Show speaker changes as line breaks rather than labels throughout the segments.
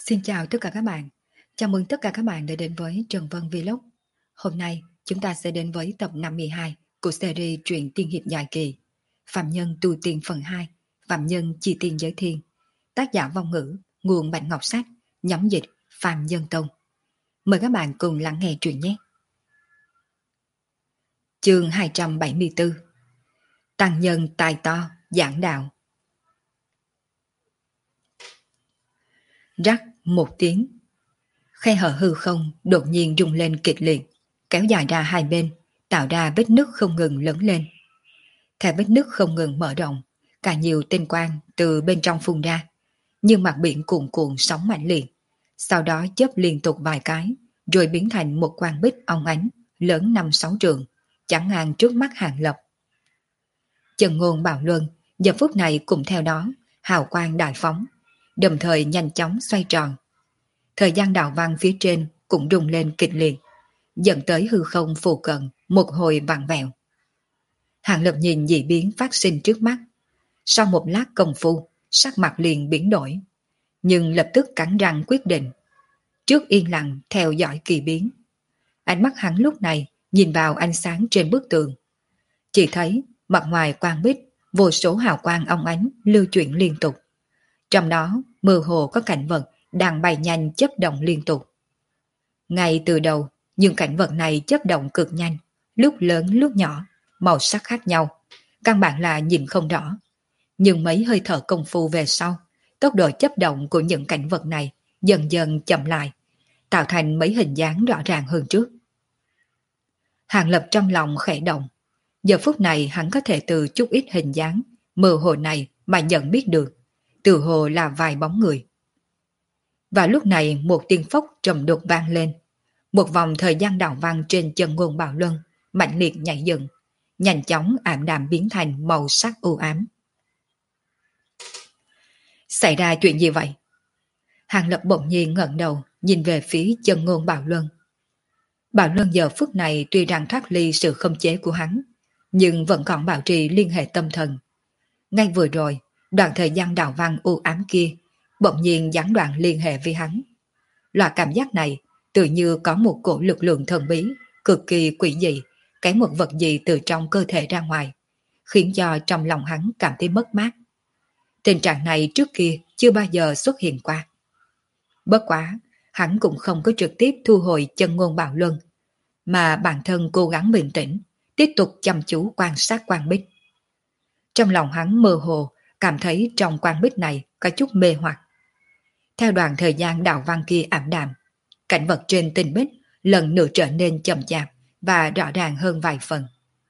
Xin chào tất cả các bạn. Chào mừng tất cả các bạn đã đến với Trần Vân Vlog. Hôm nay chúng ta sẽ đến với tập 52 của series truyện tiên hiệp dài kỳ Phạm Nhân tu tiên phần 2, Phạm Nhân chi tiên giới thiên. Tác giả Vong Ngữ, nguồn Bạch Ngọc Sách, nhóm dịch Phạm Nhân Tông. Mời các bạn cùng lắng nghe truyện nhé. Chương 274. Tăng nhân tài to, giảng đạo. Rắc một tiếng, khe hở hư không đột nhiên rung lên kịch liệt, kéo dài ra hai bên, tạo ra vết nứt không ngừng lớn lên. Theo vết nứt không ngừng mở rộng, càng nhiều tinh quang từ bên trong phun ra, như mặt biển cuồn cuộn sóng mạnh liệt, sau đó chớp liên tục vài cái, rồi biến thành một quang bích óng ánh, lớn 5-6 trượng, chắn ngang trước mắt Hàng Lập. Chân ngôn Bảo Luân giờ phút này cũng theo đó, hào quang đại phóng, đồng thời nhanh chóng xoay tròn. Thời gian đạo văn phía trên cũng rung lên kịch liệt, dẫn tới hư không phù cận một hồi vặn vẹo. Hàng Lập nhìn dị biến phát sinh trước mắt, sau một lát công phu, sắc mặt liền biến đổi, nhưng lập tức cắn răng quyết định. Trước yên lặng theo dõi kỳ biến, ánh mắt hắn lúc này nhìn vào ánh sáng trên bức tường, chỉ thấy mặt ngoài quang bích vô số hào quang óng ánh lưu chuyển liên tục, trong đó mơ hồ có cảnh vật đang bay nhanh chớp động liên tục. Ngay từ đầu, những cảnh vật này chớp động cực nhanh, lúc lớn lúc nhỏ, màu sắc khác nhau, căn bản là nhìn không rõ. Nhưng mấy hơi thở công phu về sau, tốc độ chớp động của những cảnh vật này dần dần chậm lại, tạo thành mấy hình dáng rõ ràng hơn trước. Hàng Lập trong lòng khẽ động, giờ phút này hắn có thể từ chút ít hình dáng mơ hồ này mà nhận biết được, từ hồ là vài bóng người. Và lúc này một tiếng phốc trầm đục vang lên, một vòng thời gian đạo văn trên chân ngôn Bảo Luân mạnh liệt nhảy dựng, nhanh chóng ảm đạm biến thành màu sắc u ám. Xảy ra chuyện gì vậy? Hàng Lập bỗng nhiên ngẩng đầu nhìn về phía chân ngôn Bảo Luân. Bảo Luân giờ phút này tuy rằng thoát ly sự khống chế của hắn, nhưng vẫn còn bảo trì liên hệ tâm thần. Ngay vừa rồi, đoạn thời gian đạo văn u ám kia bỗng nhiên gián đoạn liên hệ với hắn. Loại cảm giác này tự như có một cổ lực lượng thần bí, cực kỳ quỷ dị, cái một vật gì từ trong cơ thể ra ngoài, khiến cho trong lòng hắn cảm thấy mất mát. Tình trạng này trước kia chưa bao giờ xuất hiện qua. Bất quá, hắn cũng không có trực tiếp thu hồi chân ngôn Bảo Luân, mà bản thân cố gắng bình tĩnh, tiếp tục chăm chú quan sát quang bích. Trong lòng hắn mơ hồ, cảm thấy trong quang bích này có chút mê hoặc. Theo đoạn thời gian đạo văn kia ảm đạm, cảnh vật trên tinh bích lần nữa trở nên chậm chạp và rõ ràng hơn vài phần.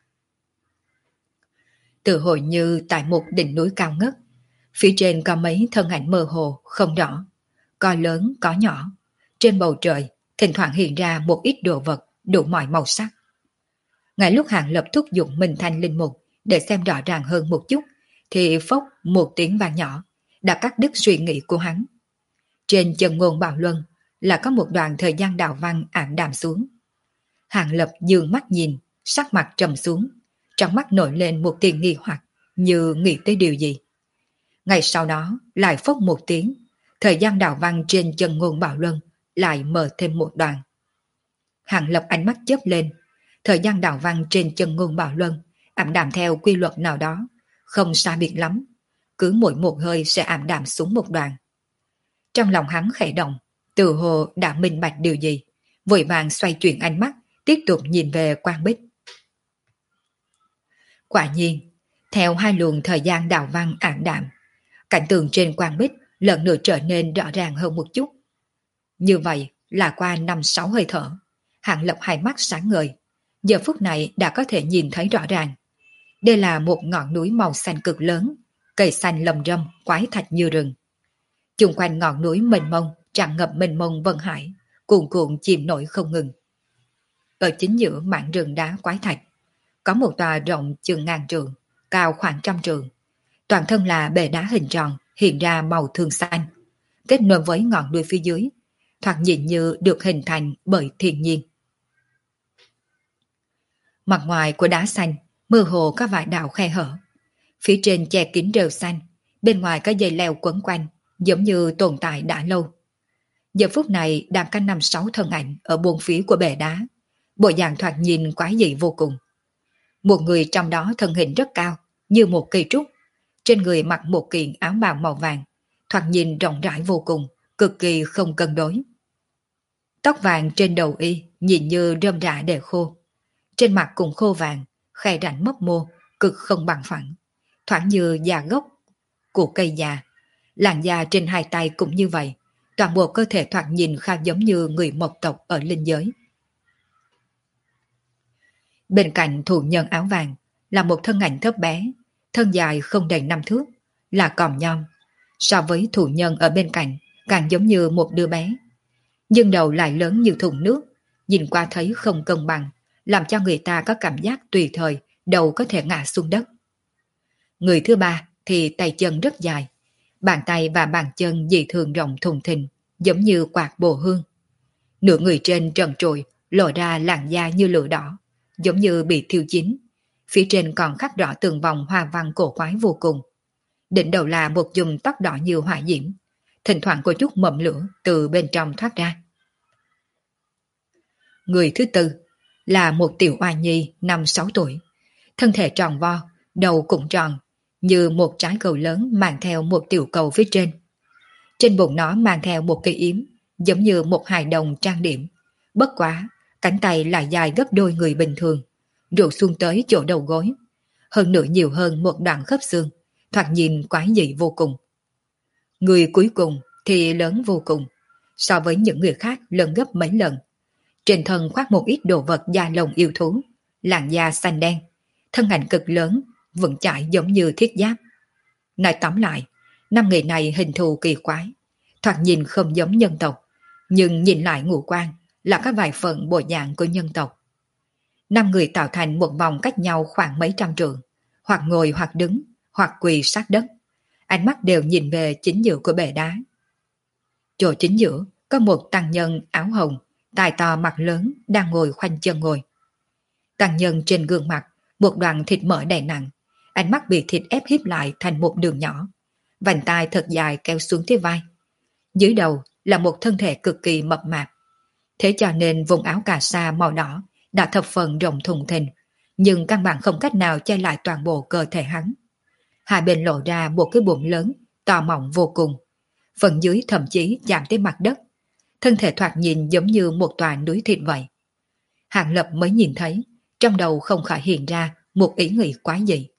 Tự hồi như tại một đỉnh núi cao ngất, phía trên có mấy thân ảnh mơ hồ không rõ, có lớn có nhỏ. Trên bầu trời thỉnh thoảng hiện ra một ít đồ vật đủ mọi màu sắc. Ngay lúc Hàng Lập thúc giục Minh Thanh linh mục để xem rõ ràng hơn một chút, thì phốc một tiếng vang nhỏ đã cắt đứt suy nghĩ của hắn. Trên chân ngôn Bảo Luân là có một đoạn thời gian đạo văn ảm đạm xuống. Hàng Lập dường mắt nhìn, sắc mặt trầm xuống, trong mắt nổi lên một tia nghi hoặc, như nghĩ tới điều gì. Ngay sau đó lại phốc một tiếng, thời gian đạo văn trên chân ngôn Bảo Luân lại mở thêm một đoạn. Hàng Lập ánh mắt chớp lên, thời gian đạo văn trên chân ngôn Bảo Luân ảm đạm theo quy luật nào đó, không xa biệt lắm, cứ mỗi một hơi sẽ ảm đạm xuống một đoạn. Trong lòng hắn khẽ động, tự hồ đã minh bạch điều gì, vội vàng xoay chuyển ánh mắt, tiếp tục nhìn về quang bích. Quả nhiên, theo hai luồng thời gian đạo văn ảm đạm, cảnh tượng trên quang bích lần nữa trở nên rõ ràng hơn một chút. Như vậy là qua 5-6 hơi thở, Hàng Lập hai mắt sáng ngời, giờ phút này đã có thể nhìn thấy rõ ràng. Đây là một ngọn núi màu xanh cực lớn, cây xanh lầm râm, quái thạch như rừng. Chung quanh ngọn núi mênh mông, tràn ngập mênh mông vân hải, cuồn cuộn chìm nổi không ngừng. Ở chính giữa mảng rừng đá quái thạch, có một tòa rộng chừng 1000 trượng, cao khoảng 100 trượng. Toàn thân là bệ đá hình tròn, hiện ra màu thường xanh, kết nối với ngọn núi phía dưới, thoạt nhìn như được hình thành bởi thiên nhiên. Mặt ngoài của đá xanh, mơ hồ có vài đạo khe hở. Phía trên che kín rêu xanh, bên ngoài có dây leo quấn quanh, giống như tồn tại đã lâu. Giờ phút này đang có 5-6 thân ảnh ở buồng phía của bệ đá, bộ dạng thoạt nhìn quái dị vô cùng. Một người trong đó thân hình rất cao, như một cây trúc, trên người mặc một kiện áo bào màu vàng, thoạt nhìn rộng rãi vô cùng, cực kỳ không cân đối. Tóc vàng trên đầu y nhìn như rơm rạ để khô, trên mặt cũng khô vàng, khe rãnh mấp mô, cực không bằng phẳng, thoảng như da gốc của cây già. Làn da trên hai tay cũng như vậy, toàn bộ cơ thể thoạt nhìn khá giống như người mộc tộc ở linh giới. Bên cạnh thủ nhân áo vàng là một thân ảnh thấp bé, thân dài không đầy 5 thước, là còm nhom. So với thủ nhân ở bên cạnh, càng giống như một đứa bé. Nhưng đầu lại lớn như thùng nước, nhìn qua thấy không cân bằng, làm cho người ta có cảm giác tùy thời đầu có thể ngã xuống đất. Người thứ ba thì tay chân rất dài, bàn tay và bàn chân dị thường rộng thùng thình, giống như quạt bồ hương. Nửa người trên trần trụi, lộ ra làn da như lửa đỏ, giống như bị thiêu chín. Phía trên còn khắc rõ từng vòng hoa văn cổ quái vô cùng. Đỉnh đầu là một chùm tóc đỏ như hỏa diễm, thỉnh thoảng có chút mầm lửa từ bên trong thoát ra. Người thứ tư là một tiểu oa nhi 5-6 tuổi, thân thể tròn vo, đầu cũng tròn, như một trái cầu lớn mang theo một tiểu cầu phía trên. Trên bụng nó mang theo một cây yếm, giống như một hài đồng trang điểm. Bất quá, cánh tay lại dài gấp đôi người bình thường, rủ xuống tới chỗ đầu gối. Hơn nữa nhiều hơn một đoạn khớp xương, thoạt nhìn quái dị vô cùng. Người cuối cùng thì lớn vô cùng, so với những người khác lớn gấp mấy lần. Trên thân khoác một ít đồ vật da lông yêu thú, làn da xanh đen, thân ảnh cực lớn, vững chãi giống như thiết giáp. Nói tóm lại, 5 người này hình thù kỳ quái, thoạt nhìn không giống nhân tộc, nhưng nhìn lại ngũ quan là có vài phần bộ dạng của nhân tộc. 5 người tạo thành một vòng cách nhau khoảng mấy trăm trượng, hoặc ngồi hoặc đứng, hoặc quỳ sát đất. Ánh mắt đều nhìn về chính giữa của bệ đá. Chỗ chính giữa có một tăng nhân áo hồng, tai to mặt lớn đang ngồi khoanh chân ngồi. Tăng nhân trên gương mặt một đoạn thịt mỡ đầy nặng, ánh mắt bị thịt ép híp lại thành một đường nhỏ, vành tai thật dài kéo xuống tới vai. Dưới đầu là một thân thể cực kỳ mập mạp. Thế cho nên vùng áo cà sa màu đỏ đã thập phần rộng thùng thình, nhưng căn bản không cách nào che lại toàn bộ cơ thể hắn. Hai bên lộ ra một cái bụng lớn, to mọng vô cùng. Phần dưới thậm chí chạm tới mặt đất. Thân thể thoạt nhìn giống như một tòa núi thịt vậy. Hàng Lập mới nhìn thấy, trong đầu không khỏi hiện ra một ý nghĩ quái dị.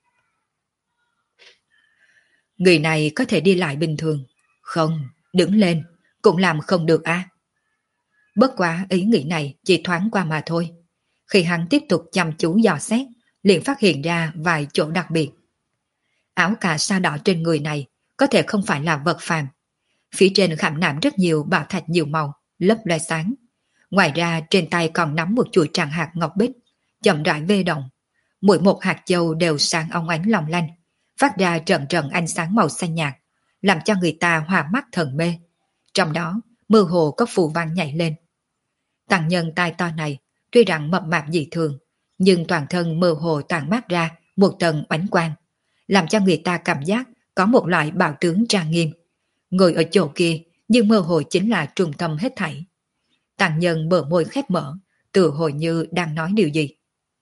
Người này có thể đi lại bình thường. Không, đứng lên, cũng làm không được a. Bất quá ý nghĩ này chỉ thoáng qua mà thôi. Khi hắn tiếp tục chăm chú dò xét, liền phát hiện ra vài chỗ đặc biệt. Áo cà sa đỏ trên người này có thể không phải là vật phàm. Phía trên khảm nạm rất nhiều bảo thạch nhiều màu, lấp loe sáng. Ngoài ra trên tay còn nắm một chuỗi tràng hạt ngọc bích, chậm rãi vê động. Mỗi một hạt châu đều sáng óng ánh long lanh, phát ra trận trận ánh sáng màu xanh nhạt, làm cho người ta hoa mắt thần mê. Trong đó, mơ hồ có phù văn nhảy lên. Tăng nhân tai to này, tuy rằng mập mạp dị thường, nhưng toàn thân mơ hồ tản mát ra một tầng oánh quang, làm cho người ta cảm giác có một loại bạo tướng trang nghiêm. Ngồi ở chỗ kia, nhưng mơ hồ chính là trung tâm hết thảy. Tăng nhân bờ môi khép mở, tự hồi như đang nói điều gì.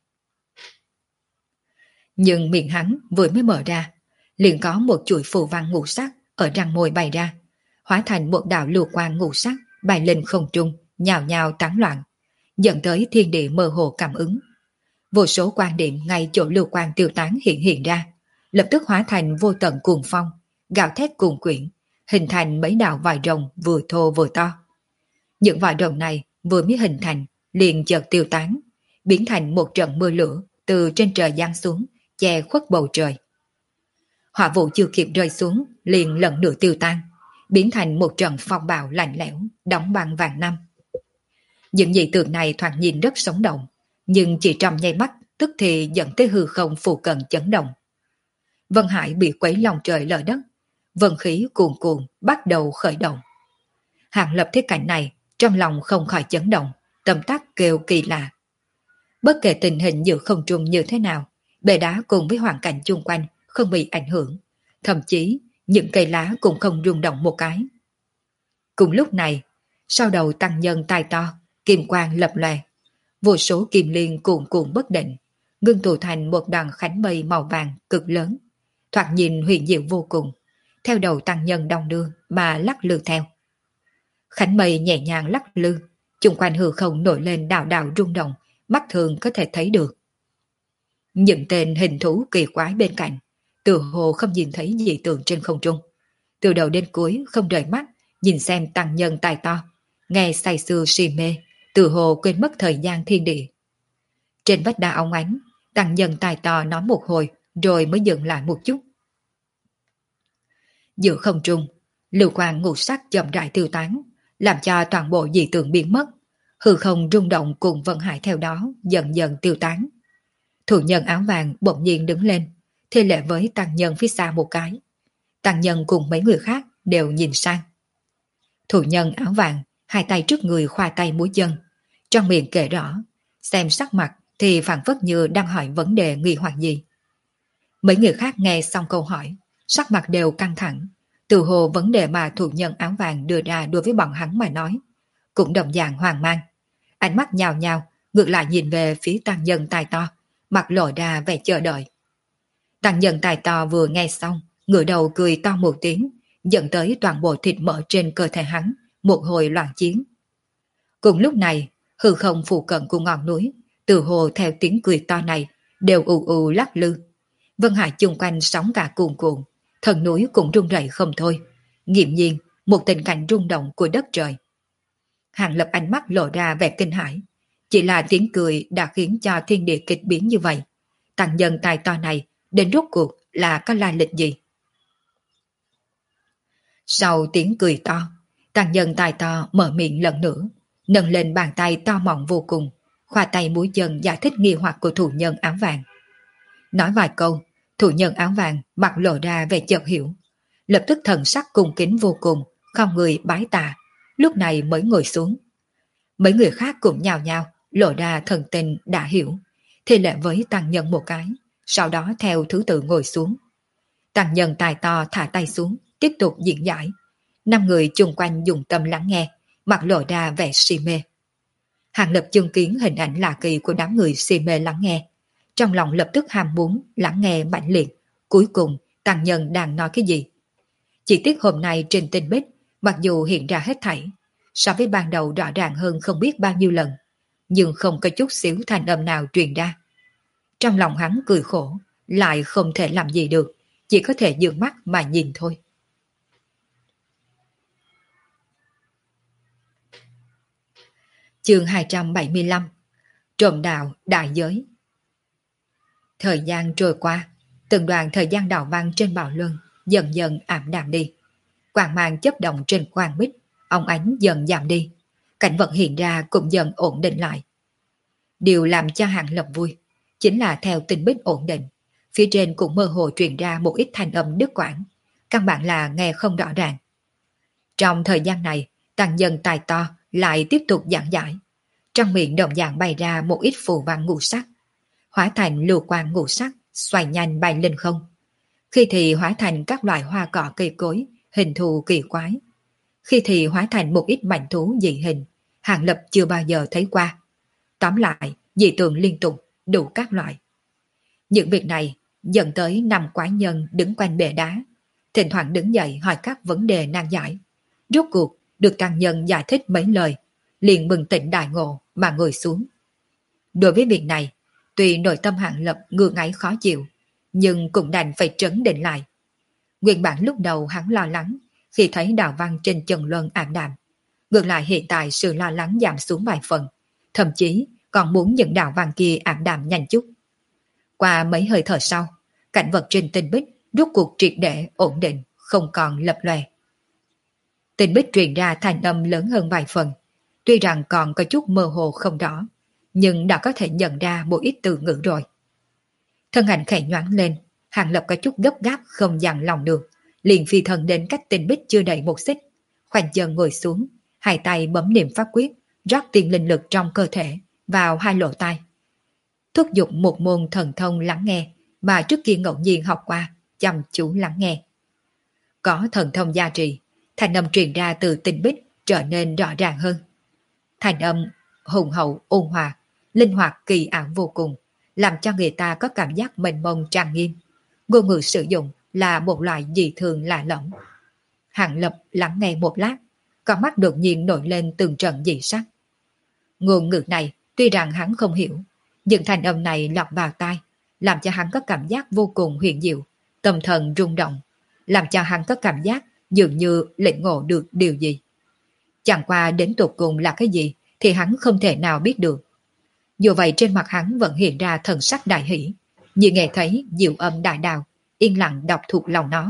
Nhưng miệng hắn vừa mới mở ra, liền có một chuỗi phù văn ngũ sắc ở răng môi bay ra, hóa thành một đạo lưu quang ngũ sắc bay lên không trung, nhào nhào tán loạn, dẫn tới thiên địa mơ hồ cảm ứng. Vô số quan điểm ngay chỗ lưu quang tiêu tán hiện ra, lập tức hóa thành vô tận cuồng phong, gào thét cuồng quyển, hình thành mấy đạo vòi rồng vừa thô vừa to. Những vòi rồng này vừa mới hình thành, liền chợt tiêu tán, biến thành một trận mưa lửa từ trên trời giáng xuống, che khuất bầu trời. Hỏa vụ chưa kịp rơi xuống, liền lần nữa tiêu tan, biến thành một trận phong bạo lạnh lẽo, đóng băng vạn năm. Những dị tượng này thoạt nhìn rất sống động, nhưng chỉ trong nháy mắt tức thì dẫn tới hư không phù cận chấn động. Vân Hải bị quấy lòng trời lở đất, vân khí cuồn cuộn bắt đầu khởi động. Hàng Lập thấy cảnh này, trong lòng không khỏi chấn động, tâm tác kêu kỳ lạ. Bất kể tình hình giữa không trung như thế nào, bệ đá cùng với hoàn cảnh chung quanh không bị ảnh hưởng, thậm chí những cây lá cũng không rung động một cái. Cùng lúc này, Sau đầu tăng nhân tài to, kim quang lập lòe, vô số kim liên cuồn cuộn bất định, ngưng tụ thành một đoàn khánh mây màu vàng cực lớn, thoạt nhìn huyền diệu vô cùng, theo đầu tăng nhân đong đưa mà lắc lư theo. Khánh mây nhẹ nhàng lắc lư, chung quanh hư không nổi lên đạo đạo rung động, mắt thường có thể thấy được. Những tên hình thú kỳ quái bên cạnh, từ hồ không nhìn thấy dị tượng trên không trung. Từ đầu đến cuối không rời mắt, nhìn xem tăng nhân tài to, nghe say sưa si mê, từ hồ quên mất thời gian thiên địa. Trên vách đá óng ánh, tăng nhân tài to nói một hồi, rồi mới dừng lại một chút. Giữa không trung, lưu quang ngũ sắc chậm rãi tiêu tán, làm cho toàn bộ dị tượng biến mất, hư không rung động cùng vận hải theo đó dần dần tiêu tán. Thủ nhân áo vàng bỗng nhiên đứng lên, thi lễ với tăng nhân phía xa một cái. Tăng nhân cùng mấy người khác đều nhìn sang. Thủ nhân áo vàng, hai tay trước người khoa tay múa chân, trong miệng kể rõ, xem sắc mặt thì phảng phất như đang hỏi vấn đề nghi hoặc gì. Mấy người khác nghe xong câu hỏi, sắc mặt đều căng thẳng, từ hồ vấn đề mà thủ nhân áo vàng đưa ra đối với bọn hắn mà nói, cũng đồng dạng hoang mang. Ánh mắt nhào nhào, ngược lại nhìn về phía tăng nhân tài to, mặt lộ ra vẻ chờ đợi. Tăng nhân tài to vừa nghe xong, ngửa đầu cười to một tiếng, dẫn tới toàn bộ thịt mỡ trên cơ thể hắn, một hồi loạn chiến. Cùng lúc này, hư không phụ cận của ngọn núi, từ hồ theo tiếng cười to này, đều ù ù lắc lư. Vân hải chung quanh sóng cả cuồn cuộn, thần núi cũng rung rẩy không thôi. Nghiễm nhiên, một tình cảnh rung động của đất trời. Hàng Lập ánh mắt lộ ra vẻ kinh hãi. Chỉ là tiếng cười đã khiến cho thiên địa kịch biến như vậy. Tăng nhân tài to này, đến rốt cuộc là có lai lịch gì? Sau tiếng cười to, tăng nhân tài to mở miệng lần nữa, nâng lên bàn tay to mọng vô cùng, khoa tay múa chân giải thích nghi hoặc của thủ nhân áo vàng. Nói vài câu, thủ nhân áo vàng mặt lộ ra vẻ chợt hiểu, lập tức thần sắc cung kính vô cùng, không người bái tạ, lúc này mới ngồi xuống. Mấy người khác cũng nhào nhào, lộ ra thần tình đã hiểu, thì lệ với tăng nhân một cái, sau đó theo thứ tự ngồi xuống. Tăng nhân tài to thả tay xuống, tiếp tục diễn giải. 5 người chung quanh dùng tâm lắng nghe, mặt lộ ra vẻ si mê. Hàng Lập chứng kiến hình ảnh lạ kỳ của đám người si mê lắng nghe, trong lòng lập tức ham muốn lắng nghe mãnh liệt. Cuối cùng tăng nhân đang nói cái gì? Chỉ tiếc hôm nay trên tinh bích, mặc dù hiện ra hết thảy, so với ban đầu rõ ràng hơn không biết bao nhiêu lần, nhưng không có chút xíu thanh âm nào truyền ra. Trong lòng hắn cười khổ, lại không thể làm gì được, chỉ có thể dương mắt mà nhìn thôi. Chương 275. Trộm đạo đại giới. Thời gian trôi qua, từng đoạn thời gian đạo văn trên bào luân dần dần ảm đạm đi. Quang mang chấp động trên quang bích, óng ánh dần giảm đi, cảnh vật hiện ra cũng dần ổn định lại. Điều làm cho Hàng Lập vui chính là theo tình bích ổn định, phía trên cũng mơ hồ truyền ra một ít thanh âm đứt quãng, căn bản là nghe không rõ ràng. Trong thời gian này, tăng nhân tài to lại tiếp tục giảng giải, trong miệng đồng dạng bày ra một ít phù văn ngũ sắc, hóa thành lưu quang ngũ sắc, xoay nhanh bay lên không. Khi thì hóa thành các loại hoa cỏ cây cối, hình thù kỳ quái. Khi thì hóa thành một ít mảnh thú dị hình, Hàng Lập chưa bao giờ thấy qua. Tóm lại, dị tượng liên tục, đủ các loại. Những việc này dẫn tới 5 quái nhân đứng quanh bệ đá, thỉnh thoảng đứng dậy hỏi các vấn đề nan giải. Rốt cuộc được tăng nhân giải thích mấy lời, liền bừng tỉnh đại ngộ mà ngồi xuống. Đối với việc này, tuy nội tâm Hàng Lập ngưa ngáy khó chịu, nhưng cũng đành phải trấn định lại. Nguyên bản lúc đầu hắn lo lắng khi thấy đạo văn trên chân luân ảm đạm, ngược lại hiện tại sự lo lắng giảm xuống vài phần, thậm chí còn muốn những đạo văn kia ảm đạm nhanh chút. Qua mấy hơi thở sau, cảnh vật trên tinh bích rốt cuộc triệt để ổn định, không còn lập lòe. Tinh bích truyền ra thanh âm lớn hơn vài phần, tuy rằng còn có chút mơ hồ không rõ, nhưng đã có thể nhận ra một ít từ ngữ rồi. Thân ảnh khẽ nhoáng lên, Hàng Lập có chút gấp gáp không dằn lòng được, liền phi thân đến cách tinh bích chưa đầy một xích, khoanh chân ngồi xuống, hai tay bấm niệm pháp quyết, rót tiên linh lực trong cơ thể vào hai lỗ tai, thúc giục một môn thần thông lắng nghe mà trước kia ngẫu nhiên học qua, chăm chú lắng nghe. Có thần thông gia trì, thanh âm truyền ra từ tinh bích trở nên rõ ràng hơn. Thành âm hùng hậu ôn hòa, linh hoạt kỳ ảo vô cùng, làm cho người ta có cảm giác mênh mông trang nghiêm. Ngôn ngữ sử dụng là một loại dị thường lạ lẫm. Hàng Lập lắng nghe một lát, con mắt đột nhiên nổi lên từng trận dị sắc. Ngôn ngữ này tuy rằng hắn không hiểu, nhưng thành âm này lọt vào tai, làm cho hắn có cảm giác vô cùng huyền diệu, tâm thần rung động, làm cho hắn có cảm giác dường như lĩnh ngộ được điều gì. Chẳng qua đến tột cùng là cái gì thì hắn không thể nào biết được. Dù vậy trên mặt hắn vẫn hiện ra thần sắc đại hỷ, như nghe thấy diệu âm đại đạo, yên lặng đọc thuộc lòng nó.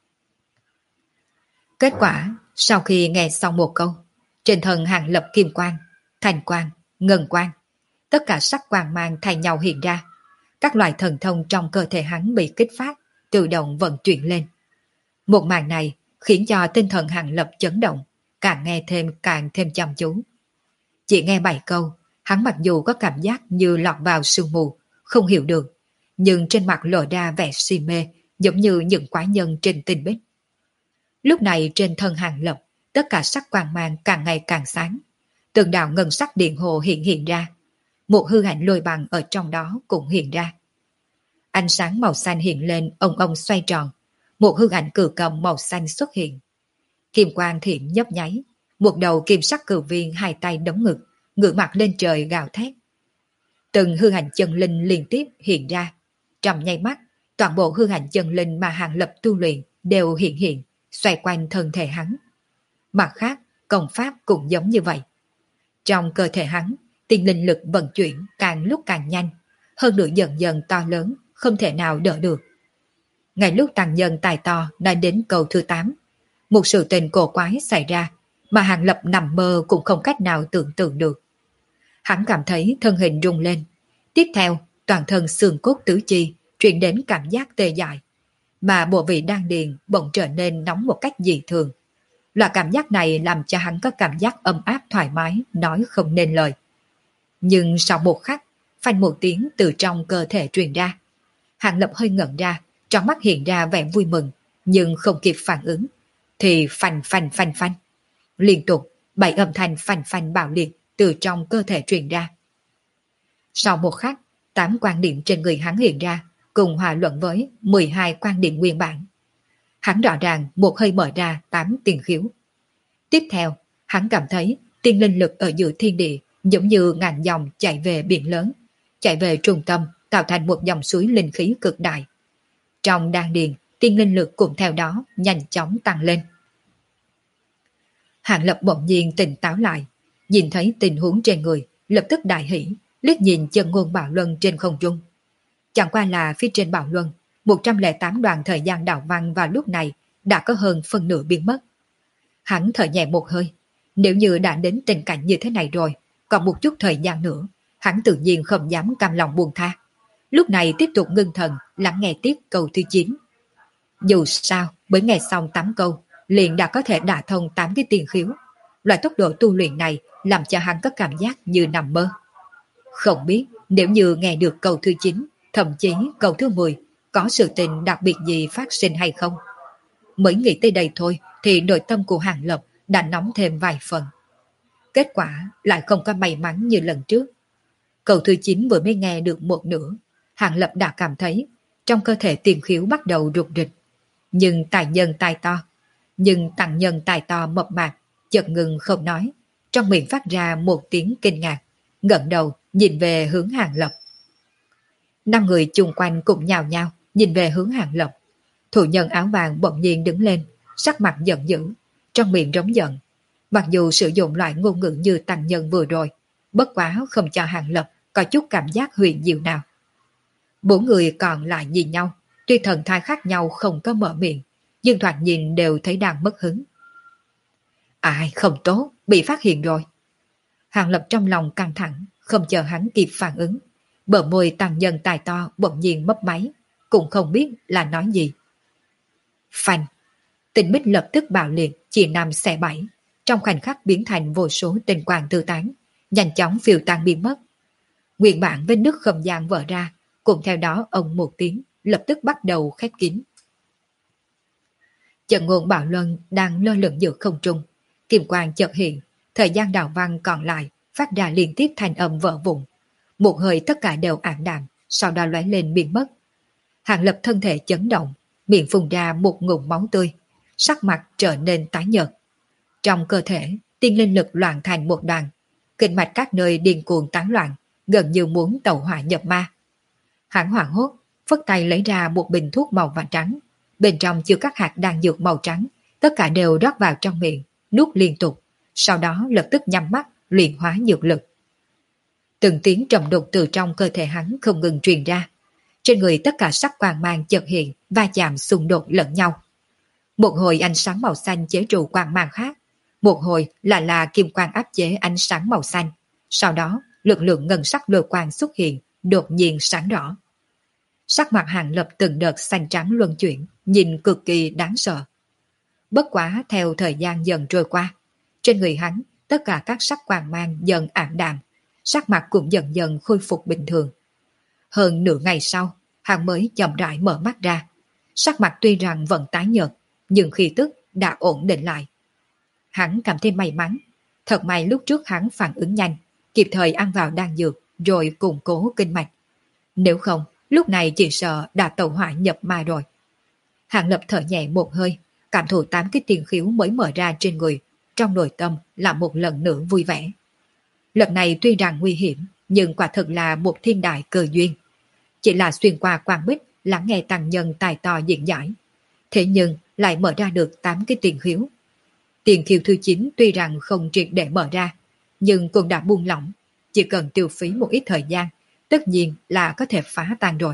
Kết quả, sau khi nghe xong một câu, trên thân Hàng Lập kim quang, thành quang, ngân quang, tất cả sắc quang mang thay nhau hiện ra. Các loại thần thông trong cơ thể hắn bị kích phát, tự động vận chuyển lên. Một màn này khiến cho tinh thần Hàng Lập chấn động, càng nghe càng thêm chăm chú. Chỉ nghe 7 câu, hắn mặc dù có cảm giác như lọt vào sương mù, không hiểu được, nhưng trên mặt lộ ra vẻ si mê, giống như những quái nhân trên tinh bích. Lúc này trên thân Hàng Lập, tất cả sắc quang mang càng ngày càng sáng. Từng đạo ngân sắc điện hồ hiện ra. Một hư ảnh lôi bằng ở trong đó cũng hiện ra. Ánh sáng màu xanh hiện lên ông xoay tròn. Một hư ảnh cử cầm màu xanh xuất hiện. Kim quang thiểm nhấp nháy. Một đầu kim sắc cử viên hai tay đóng ngực, ngửa mặt lên trời gào thét. Từng hư ảnh chân linh liên tiếp hiện ra. Trong nháy mắt, toàn bộ hư ảnh chân linh mà Hàng Lập tu luyện đều hiện, xoay quanh thân thể hắn. Mặt khác, công pháp cũng giống như vậy. Trong cơ thể hắn, tiên linh lực vận chuyển càng lúc càng nhanh, hơn nữa dần dần to lớn, không thể nào đỡ được. Ngay lúc tăng nhân tài to đã đến câu thứ 8, một sự tình cổ quái xảy ra mà Hàng Lập nằm mơ cũng không cách nào tưởng tượng được. Hắn cảm thấy thân hình rung lên. Tiếp theo, toàn thân xương cốt tứ chi truyền đến cảm giác tê dại, mà bộ vị đan điền bỗng trở nên nóng một cách dị thường. Loại cảm giác này làm cho hắn có cảm giác ấm áp thoải mái, nói không nên lời. Nhưng sau một khắc, phanh một tiếng từ trong cơ thể truyền ra. Hàng Lập hơi ngẩn ra, trong mắt hiện ra vẻ vui mừng, nhưng không kịp phản ứng, thì phanh phanh phanh phanh. Liên tục, 7 âm thanh phanh phanh bạo liệt từ trong cơ thể truyền ra. Sau một khắc, 8 quan điểm trên người hắn hiện ra, cùng hòa luận với 12 quan điểm nguyên bản. Hắn rõ ràng một hơi mở ra 8 tiền khiếu. Tiếp theo, hắn cảm thấy tiên linh lực ở giữa thiên địa giống như ngàn dòng chạy về biển lớn, chạy về trung tâm tạo thành một dòng suối linh khí cực đại. Trong đan điền, tiên linh lực cũng theo đó nhanh chóng tăng lên. Hàng Lập bỗng nhiên tỉnh táo lại, nhìn thấy tình huống trên người, lập tức đại hỉ, liếc nhìn chân ngôn bảo luân trên không trung. Chẳng qua là phía trên bảo luân, 108 đoạn thời gian đạo văn vào lúc này đã có hơn phân nửa biến mất. Hắn thở nhẹ một hơi, nếu như đã đến tình cảnh như thế này rồi, còn một chút thời gian nữa, hắn tự nhiên không dám cam lòng buông tha. Lúc này tiếp tục ngưng thần, lắng nghe tiếp câu thứ 9. Dù sao, mới nghe xong 8 câu, liền đã có thể đả thông 8 cái tiền khiếu. Loại tốc độ tu luyện này làm cho hắn có cảm giác như nằm mơ. Không biết nếu như nghe được câu thứ 9, thậm chí câu thứ 10, có sự tình đặc biệt gì phát sinh hay không. Mới nghĩ tới đây thôi thì nội tâm của Hàng Lập đã nóng thêm vài phần. Kết quả lại không có may mắn như lần trước. Câu thứ 9 vừa mới nghe được một nửa, Hàng Lập đã cảm thấy trong cơ thể tiền khiếu bắt đầu rụt rịch. Nhưng tăng nhân tài to mập mạp, chợt ngừng không nói, trong miệng phát ra một tiếng kinh ngạc, ngẩng đầu nhìn về hướng Hàng Lập. 5 người chung quanh cũng nhào nhào nhìn về hướng Hàng Lập. Thủ nhân áo vàng bỗng nhiên đứng lên, sắc mặt giận dữ, trong miệng rống giận. Mặc dù sử dụng loại ngôn ngữ như tăng nhân vừa rồi, bất quá không cho Hàng Lập có chút cảm giác huyền diệu nào. 4 người còn lại nhìn nhau, tuy thần thái khác nhau không có mở miệng, nhưng thoạt nhìn đều thấy đang mất hứng. Ai không tốt, bị phát hiện rồi. Hàng Lập trong lòng căng thẳng, không chờ hắn kịp phản ứng. Bờ môi tăng nhân tài to bỗng nhiên mấp máy, cũng không biết là nói gì. Phanh, tình bích lập tức bạo liệt, chia năm xẻ bảy, trong khoảnh khắc biến thành vô số tình quang tư tán, nhanh chóng phiêu tan biến mất. Nguyên bản vết nứt không gian vỡ ra, cùng theo đó ông một tiếng, lập tức bắt đầu khép kín. Trận ngôn Bảo Luân đang lơ lửng giữa không trung, Kim quang chợt hiện, thời gian đạo văn còn lại phát ra liên tiếp thanh âm vỡ vụn. Một hơi tất cả đều ảm đạm, sau đó lóe lên biến mất. Hàng Lập thân thể chấn động, miệng phun ra một ngụm máu tươi, sắc mặt trở nên tái nhợt. Trong cơ thể, tiên linh lực loạn thành một đoàn, kinh mạch các nơi điên cuồng tán loạn, gần như muốn tẩu hỏa nhập ma. Hắn hoảng hốt, phất tay lấy ra một bình thuốc màu vàng trắng, bên trong chứa các hạt đan dược màu trắng, tất cả đều rót vào trong miệng, nuốt liên tục, sau đó lập tức nhắm mắt, luyện hóa dược lực. Từng tiếng trầm đục từ trong cơ thể hắn không ngừng truyền ra. Trên người tất cả sắc quang mang chợt hiện, va chạm xung đột lẫn nhau. Một hồi ánh sáng màu xanh chế trụ quang mang khác, một hồi là kim quang áp chế ánh sáng màu xanh. Sau đó, lực lượng ngân sắc lôi quang xuất hiện, đột nhiên sáng rõ. Sắc mặt Hàng Lập từng đợt xanh trắng luân chuyển, nhìn cực kỳ đáng sợ. Bất quá theo thời gian dần trôi qua, trên người hắn tất cả các sắc quang mang dần ảm đạm, sắc mặt cũng dần dần khôi phục bình thường. Hơn nửa ngày sau, hắn mới chậm rãi mở mắt ra. Sắc mặt tuy rằng vẫn tái nhợt, nhưng khí tức đã ổn định lại. Hắn cảm thấy may mắn, thật may lúc trước hắn phản ứng nhanh, kịp thời ăn vào đan dược rồi củng cố kinh mạch. Nếu không, lúc này chỉ sợ đã tẩu hỏa nhập ma rồi. Hàng Lập thở nhẹ một hơi, cảm thụ 8 cái tiền khiếu mới mở ra trên người, trong nội tâm là một lần nữa vui vẻ. Lần này tuy rằng nguy hiểm, nhưng quả thực là một thiên đại cơ duyên. Chỉ là xuyên qua quang bích, lắng nghe tăng nhân tài to diễn giải. Thế nhưng lại mở ra được 8 cái tiền khiếu. Tiền khiếu thứ 9 tuy rằng không triệt để mở ra, nhưng cũng đã buông lỏng. Chỉ cần tiêu phí một ít thời gian, tất nhiên là có thể phá tan rồi.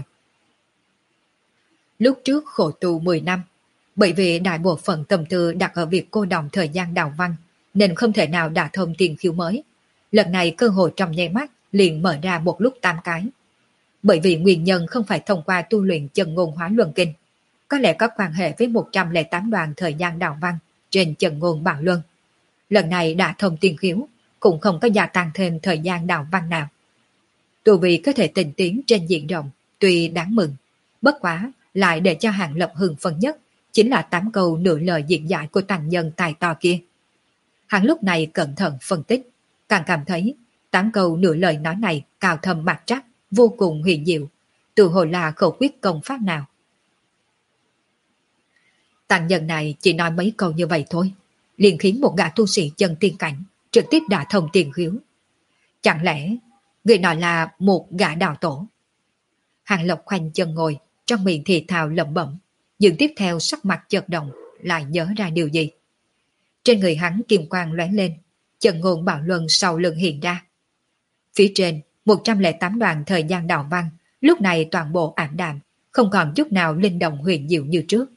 Lúc trước khổ tù 10 năm, bởi vì đại bộ phận tâm tư đặt ở việc cô đọng thời gian đào văn, nên không thể nào đả thông tiền khiếu mới. Lần này cơ hội trong nháy mắt liền mở ra một lúc 8 cái. Bởi vì nguyên nhân không phải thông qua tu luyện chân ngôn hóa luân kinh, có lẽ có quan hệ với 108 đoạn thời gian đào văn trên chân ngôn bảo luân. Lần này đã thông tiền khiếu, cũng không có gia tăng thêm thời gian đào văn nào. Tu vì có thể tình tiến trên diện rộng, tuy đáng mừng, bất quá lại để cho Hàng Lập hưng phấn nhất chính là 8 câu nửa lời diễn giải của tăng nhân tài to kia. Hắn lúc này cẩn thận phân tích, càng cảm thấy 8 câu nửa lời nói này cao thâm mạc trắc, vô cùng huyền diệu, tự hồ là khẩu quyết công pháp nào. Tăng nhân này chỉ nói mấy câu như vậy thôi, liền khiến một gã tu sĩ chân tiên cảnh trực tiếp đả thông tiền khiếu. Chẳng lẽ người nói là một gã đạo tổ? Hàng Lộc khoanh chân ngồi, trong miệng thì thào lẩm bẩm, nhưng tiếp theo sắc mặt chợt động, lại nhớ ra điều gì. Trên người hắn kim quang lóe lên, chân ngôn bảo luân sau lưng hiện ra. Phía trên 108 đoạn thời gian đạo văn, lúc này toàn bộ ảm đạm, không còn chút nào linh động huyền diệu như trước.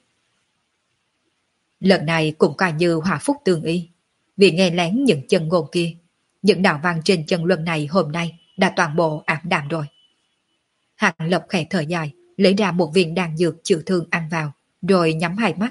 Lần này cũng coi như hòa phúc tương y, vì nghe lén những chân ngôn kia, những đạo văn trên chân luân này hôm nay đã toàn bộ ảm đạm rồi. Hàng Lập khẽ thở dài, lấy ra một viên đan dược chữa thương ăn vào, rồi nhắm hai mắt.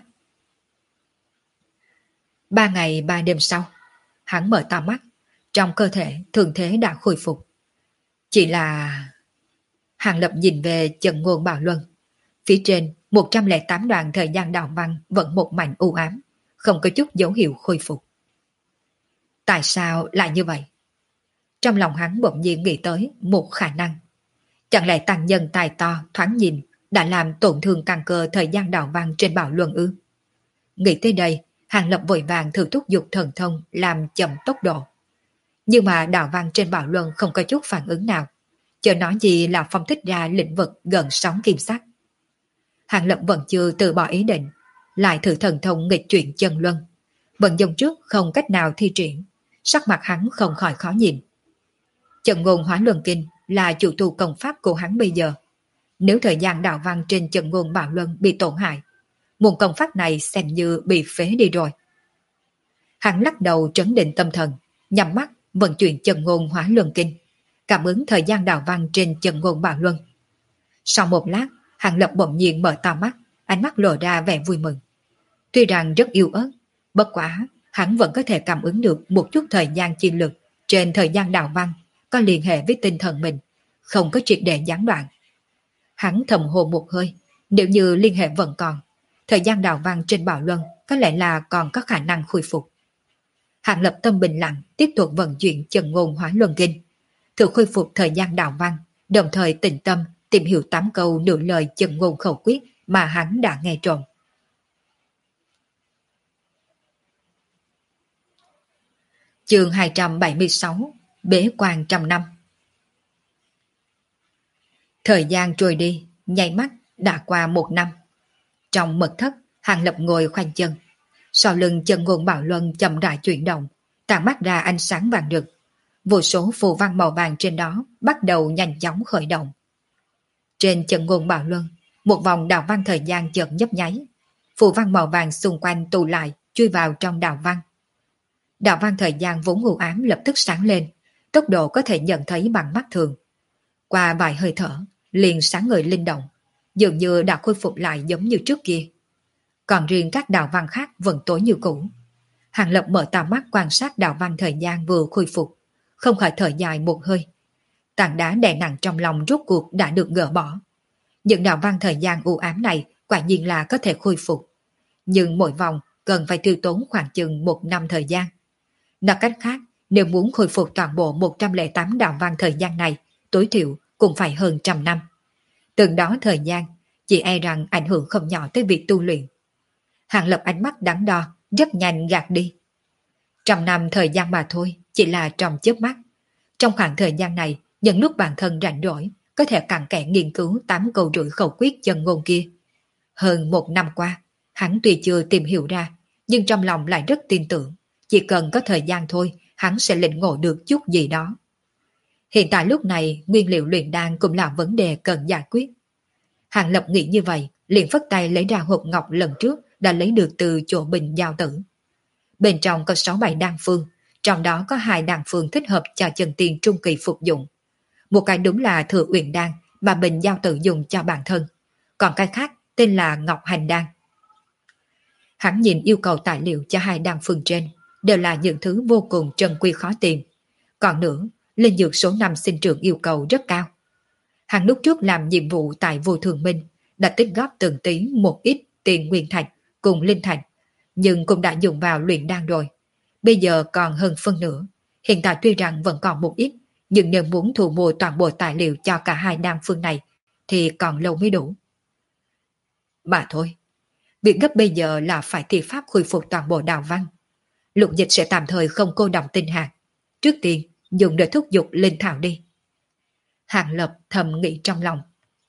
3 ngày 3 đêm sau, hắn mở to mắt, trong cơ thể thường thế đã khôi phục. Chỉ là... Hàng Lập nhìn về chân ngôn bảo luân, phía trên 108 đoạn thời gian đạo văn vẫn một mảnh u ám, không có chút dấu hiệu khôi phục. Tại sao lại như vậy? Trong lòng hắn bỗng nhiên nghĩ tới một khả năng. Chẳng lẽ tăng nhân tài to thoáng nhìn đã làm tổn thương căn cơ thời gian đạo văn trên bảo luân ư? Nghĩ tới đây, Hàng Lập vội vàng thử thúc giục thần thông làm chậm tốc độ. Nhưng mà đạo văn trên bảo luân không có chút phản ứng nào, chớ nói gì là phong thích ra lĩnh vực gần sóng kim sắc. Hàng Lập vẫn chưa từ bỏ ý định, lại thử thần thông nghịch chuyển chân luân. Vẫn dòng trước không cách nào thi triển, sắc mặt hắn không khỏi khó nhìn. Chân ngôn hóa luân kinh là chủ tu công pháp của hắn bây giờ. Nếu thời gian đạo văn trên chân ngôn bảo luân bị tổn hại, môn công pháp này xem như bị phế đi rồi. Hắn lắc đầu trấn định tâm thần, nhắm mắt vận chuyển chân ngôn hóa luân kinh, cảm ứng thời gian đạo văn trên chân ngôn bảo luân. Sau một lát, Hàng Lập bỗng nhiên mở to mắt, ánh mắt lộ ra vẻ vui mừng. Tuy rằng rất yếu ớt, bất quá hắn vẫn có thể cảm ứng được một chút thời gian chi lực trên thời gian đạo văn có liên hệ với tinh thần mình, không có triệt để gián đoạn. Hắn thầm hồ một hơi, nếu như liên hệ vẫn còn, thời gian đạo văn trên bảo luân có lẽ là còn có khả năng khôi phục. Hàng Lập tâm bình lặng tiếp tục vận chuyển chân ngôn hóa luân kinh, thử khôi phục thời gian đạo văn, đồng thời tĩnh tâm tìm hiểu 8 câu nửa lời chân ngôn khẩu quyết mà hắn đã nghe trộm. Chương 276, Bế quan trăm năm. Thời gian trôi đi, nháy mắt đã qua 1 năm. Trong mật thất, Hàng Lập ngồi khoanh chân. Sau lưng chân ngôn bảo luân chậm rãi chuyển động, tản mắt ra ánh sáng vàng rực. Vô số phù văn màu vàng trên đó bắt đầu nhanh chóng khởi động. Trên chân ngôn bảo luân, một vòng đạo văn thời gian chợt nhấp nháy. Phù văn màu vàng xung quanh tụ lại, chui vào trong đạo văn. Đạo văn thời gian vốn u ám lập tức sáng lên, tốc độ có thể nhận thấy bằng mắt thường. Qua vài hơi thở, liền sáng ngời linh động, dường như đã khôi phục lại giống như trước kia. Còn riêng các đạo văn khác vẫn tối như cũ. Hàng Lập mở tà mắt quan sát đạo văn thời gian vừa khôi phục, không khỏi thở dài một hơi. Tảng đá đè nặng trong lòng rốt cuộc đã được gỡ bỏ. Những đạo văn thời gian u ám này quả nhiên là có thể khôi phục. Nhưng mỗi vòng cần phải tiêu tốn khoảng chừng 1 năm thời gian. Nói cách khác, nếu muốn khôi phục toàn bộ 108 đạo văn thời gian này, tối thiểu cũng phải hơn 100 năm. Từng đó thời gian, chỉ e rằng ảnh hưởng không nhỏ tới việc tu luyện. Hàng Lập ánh mắt đắn đo, rất nhanh gạt đi. 100 năm thời gian mà thôi, chỉ là trong chớp mắt. Trong khoảng thời gian này, những lúc bản thân rảnh rỗi, có thể cặn kẽ nghiên cứu 8 câu rưỡi khẩu quyết chân ngôn kia. Hơn 1 năm qua, hắn tuy chưa tìm hiểu ra, nhưng trong lòng lại rất tin tưởng. Chỉ cần có thời gian thôi, hắn sẽ lĩnh ngộ được chút gì đó. Hiện tại lúc này, nguyên liệu luyện đan cũng là vấn đề cần giải quyết. Hàng Lập nghĩ như vậy, liền phất tay lấy ra hộp ngọc lần trước đã lấy được từ chỗ Bình Giao Tử. Bên trong có 6-7 đan phương, trong đó có 2 đan phương thích hợp cho chân tiên trung kỳ phục dụng. Một cái đúng là Thừa Uyển đan mà Bình Giao Tử dùng cho bản thân, còn cái khác tên là Ngọc Hành đan. Hắn nhìn yêu cầu tài liệu cho 2 đan phương trên, đều là những thứ vô cùng trân quý khó tìm. Còn nữa, linh dược số 5 sinh trưởng yêu cầu rất cao. Hắn lúc trước làm nhiệm vụ tại Vô Thường Minh, đã tích góp từng tí một ít tiền nguyên thạch cùng linh thạch, nhưng cũng đã dùng vào luyện đan rồi. Bây giờ còn hơn phân nửa. Hiện tại tuy rằng vẫn còn một ít, nhưng nếu muốn thu mua toàn bộ tài liệu cho cả 2 đan phương này, thì còn lâu mới đủ. Mà thôi, việc gấp bây giờ là phải thi pháp khôi phục toàn bộ đạo văn. Lục Dịch sẽ tạm thời không cô động tinh hạt. Trước tiên, dùng để thúc giục linh thảo đi. Hàng Lập thầm nghĩ trong lòng.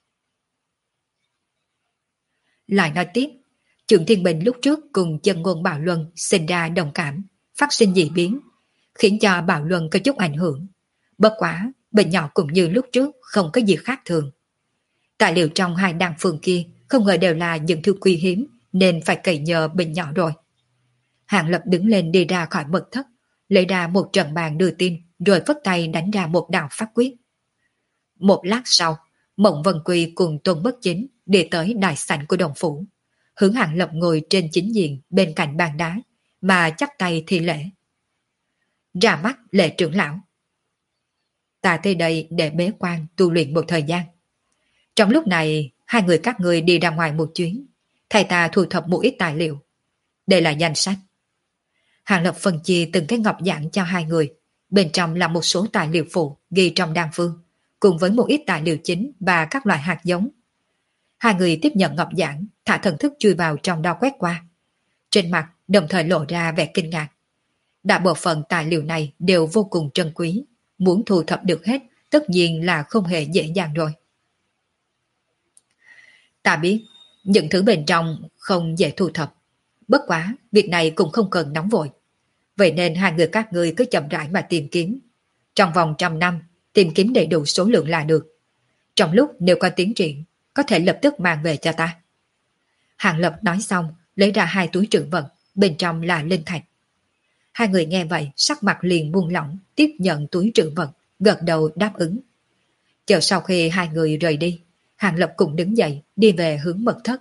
Lại nói tiếp, Trượng Thiên Bình lúc trước cùng chân ngôn Bảo Luân sinh ra đồng cảm, phát sinh dị biến, khiến cho Bảo Luân có chút ảnh hưởng. Bất quá, bệnh nhỏ cũng như lúc trước không có gì khác thường. Tài liệu trong 2 đan phương kia không ngờ đều là những thứ quý hiếm, nên phải cậy nhờ bệnh nhỏ rồi. Hàng Lập đứng lên đi ra khỏi mật thất, lấy ra một trận bàn đưa tin, rồi phất tay đánh ra một đạo pháp quyết. Một lát sau, Mộng Vân Quy cùng Tôn Bất Chính đi tới đại sảnh của đồng phủ, hướng Hàng Lập ngồi trên chính diện bên cạnh bàn đá, mà chắp tay thi lễ. Ra mắt Lệ trưởng lão. Ta tới đây để bế quan tu luyện một thời gian. Trong lúc này, 2 người các ngươi đi ra ngoài một chuyến, thầy ta thu thập một ít tài liệu. Đây là danh sách. Hàng Lập phân chia từng cái ngọc giản cho 2 người, bên trong là một số tài liệu phụ ghi trong đan phương, cùng với một ít tài liệu chính và các loại hạt giống. 2 người tiếp nhận ngọc giản, thả thần thức chui vào trong đó quét qua. Trên mặt đồng thời lộ ra vẻ kinh ngạc. Đại bộ phận tài liệu này đều vô cùng trân quý, muốn thu thập được hết tất nhiên là không hề dễ dàng rồi. Ta biết, những thứ bên trong không dễ thu thập. Bất quá, việc này cũng không cần nóng vội. Vậy nên 2 người các ngươi cứ chậm rãi mà tìm kiếm. Trong vòng 100 năm, tìm kiếm đầy đủ số lượng là được. Trong lúc nếu có tiến triển, có thể lập tức mang về cho ta. Hàng Lập nói xong, lấy ra 2 túi trữ vật, bên trong là linh thạch. 2 người nghe vậy, sắc mặt liền buông lỏng, tiếp nhận túi trữ vật, gật đầu đáp ứng. Chờ sau khi 2 người rời đi, Hàng Lập cũng đứng dậy, đi về hướng mật thất.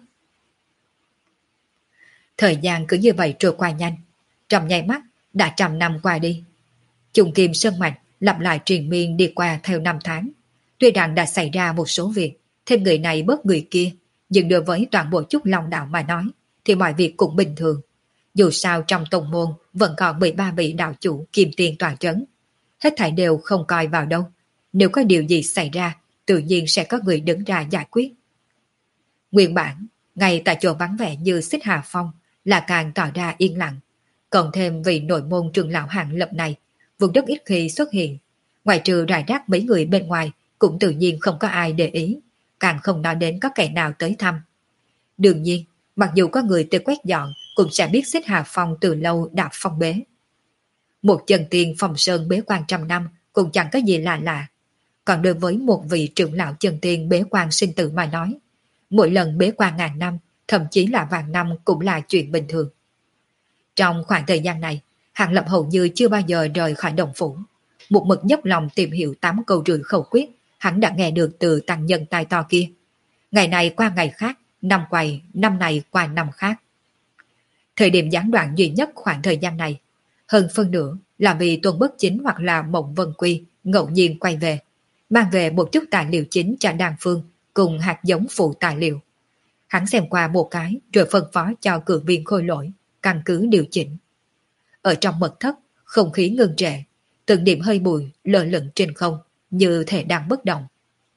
Thời gian cứ như vậy trôi qua nhanh, trong nháy mắt đã 100 năm qua đi. Trùng Kim Sơn Mạch lặp lại triền miên đi qua theo 5 tháng. Tuy rằng đã xảy ra một số việc, thêm người này bớt người kia, nhưng đối với toàn bộ Trúc Long Đạo mà nói, thì mọi việc cũng bình thường. Dù sao trong tông môn vẫn còn 13 vị đạo chủ kim tiền tọa trấn. Hết thảy đều không coi vào đâu. Nếu có điều gì xảy ra, tự nhiên sẽ có người đứng ra giải quyết. Nguyên bản, ngay tại chỗ vắng vẻ như Xích Hà Phong là càng tỏ ra yên lặng. Cộng thêm vì nội môn trường lão Hàng Lập này, vùng đất ít khi xuất hiện. Ngoài trừ rải rác mấy người bên ngoài, cũng tự nhiên không có ai để ý, càng không nói đến có kẻ nào tới thăm. Đương nhiên, mặc dù có người tới quét dọn, cũng sẽ biết Xích Hà Phong từ lâu đã phong bế. Một chân tiên phòng sơn bế quan trăm năm cũng chẳng có gì lạ lạ. Còn đối với một vị trưởng lão chân tiên bế quan sinh tử mà nói, mỗi lần bế quan ngàn năm, thậm chí là vạn năm cũng là chuyện bình thường. Trong khoảng thời gian này, Hàng Lập hầu như chưa bao giờ rời khỏi đồng phủ. Một mực dốc lòng tìm hiểu 8 câu rưỡi khẩu quyết, hắn đã nghe được từ tăng nhân tai to kia. Ngày này qua ngày khác, năm quay, năm này qua năm khác. Thời điểm gián đoạn duy nhất khoảng thời gian này, hơn phân nửa là vì Tuần Bất Chính hoặc là Mộng Vân Quy ngẫu nhiên quay về, mang về một chút tài liệu chính cho Đan Phương cùng hạt giống phụ tài liệu. Hắn xem qua một cái rồi phân phó cho cử viên Khôi Lỗi căn cứ điều chỉnh. Ở trong mật thất, không khí ngưng trệ, từng điểm hơi bụi lơ lửng trên không như thể đang bất động.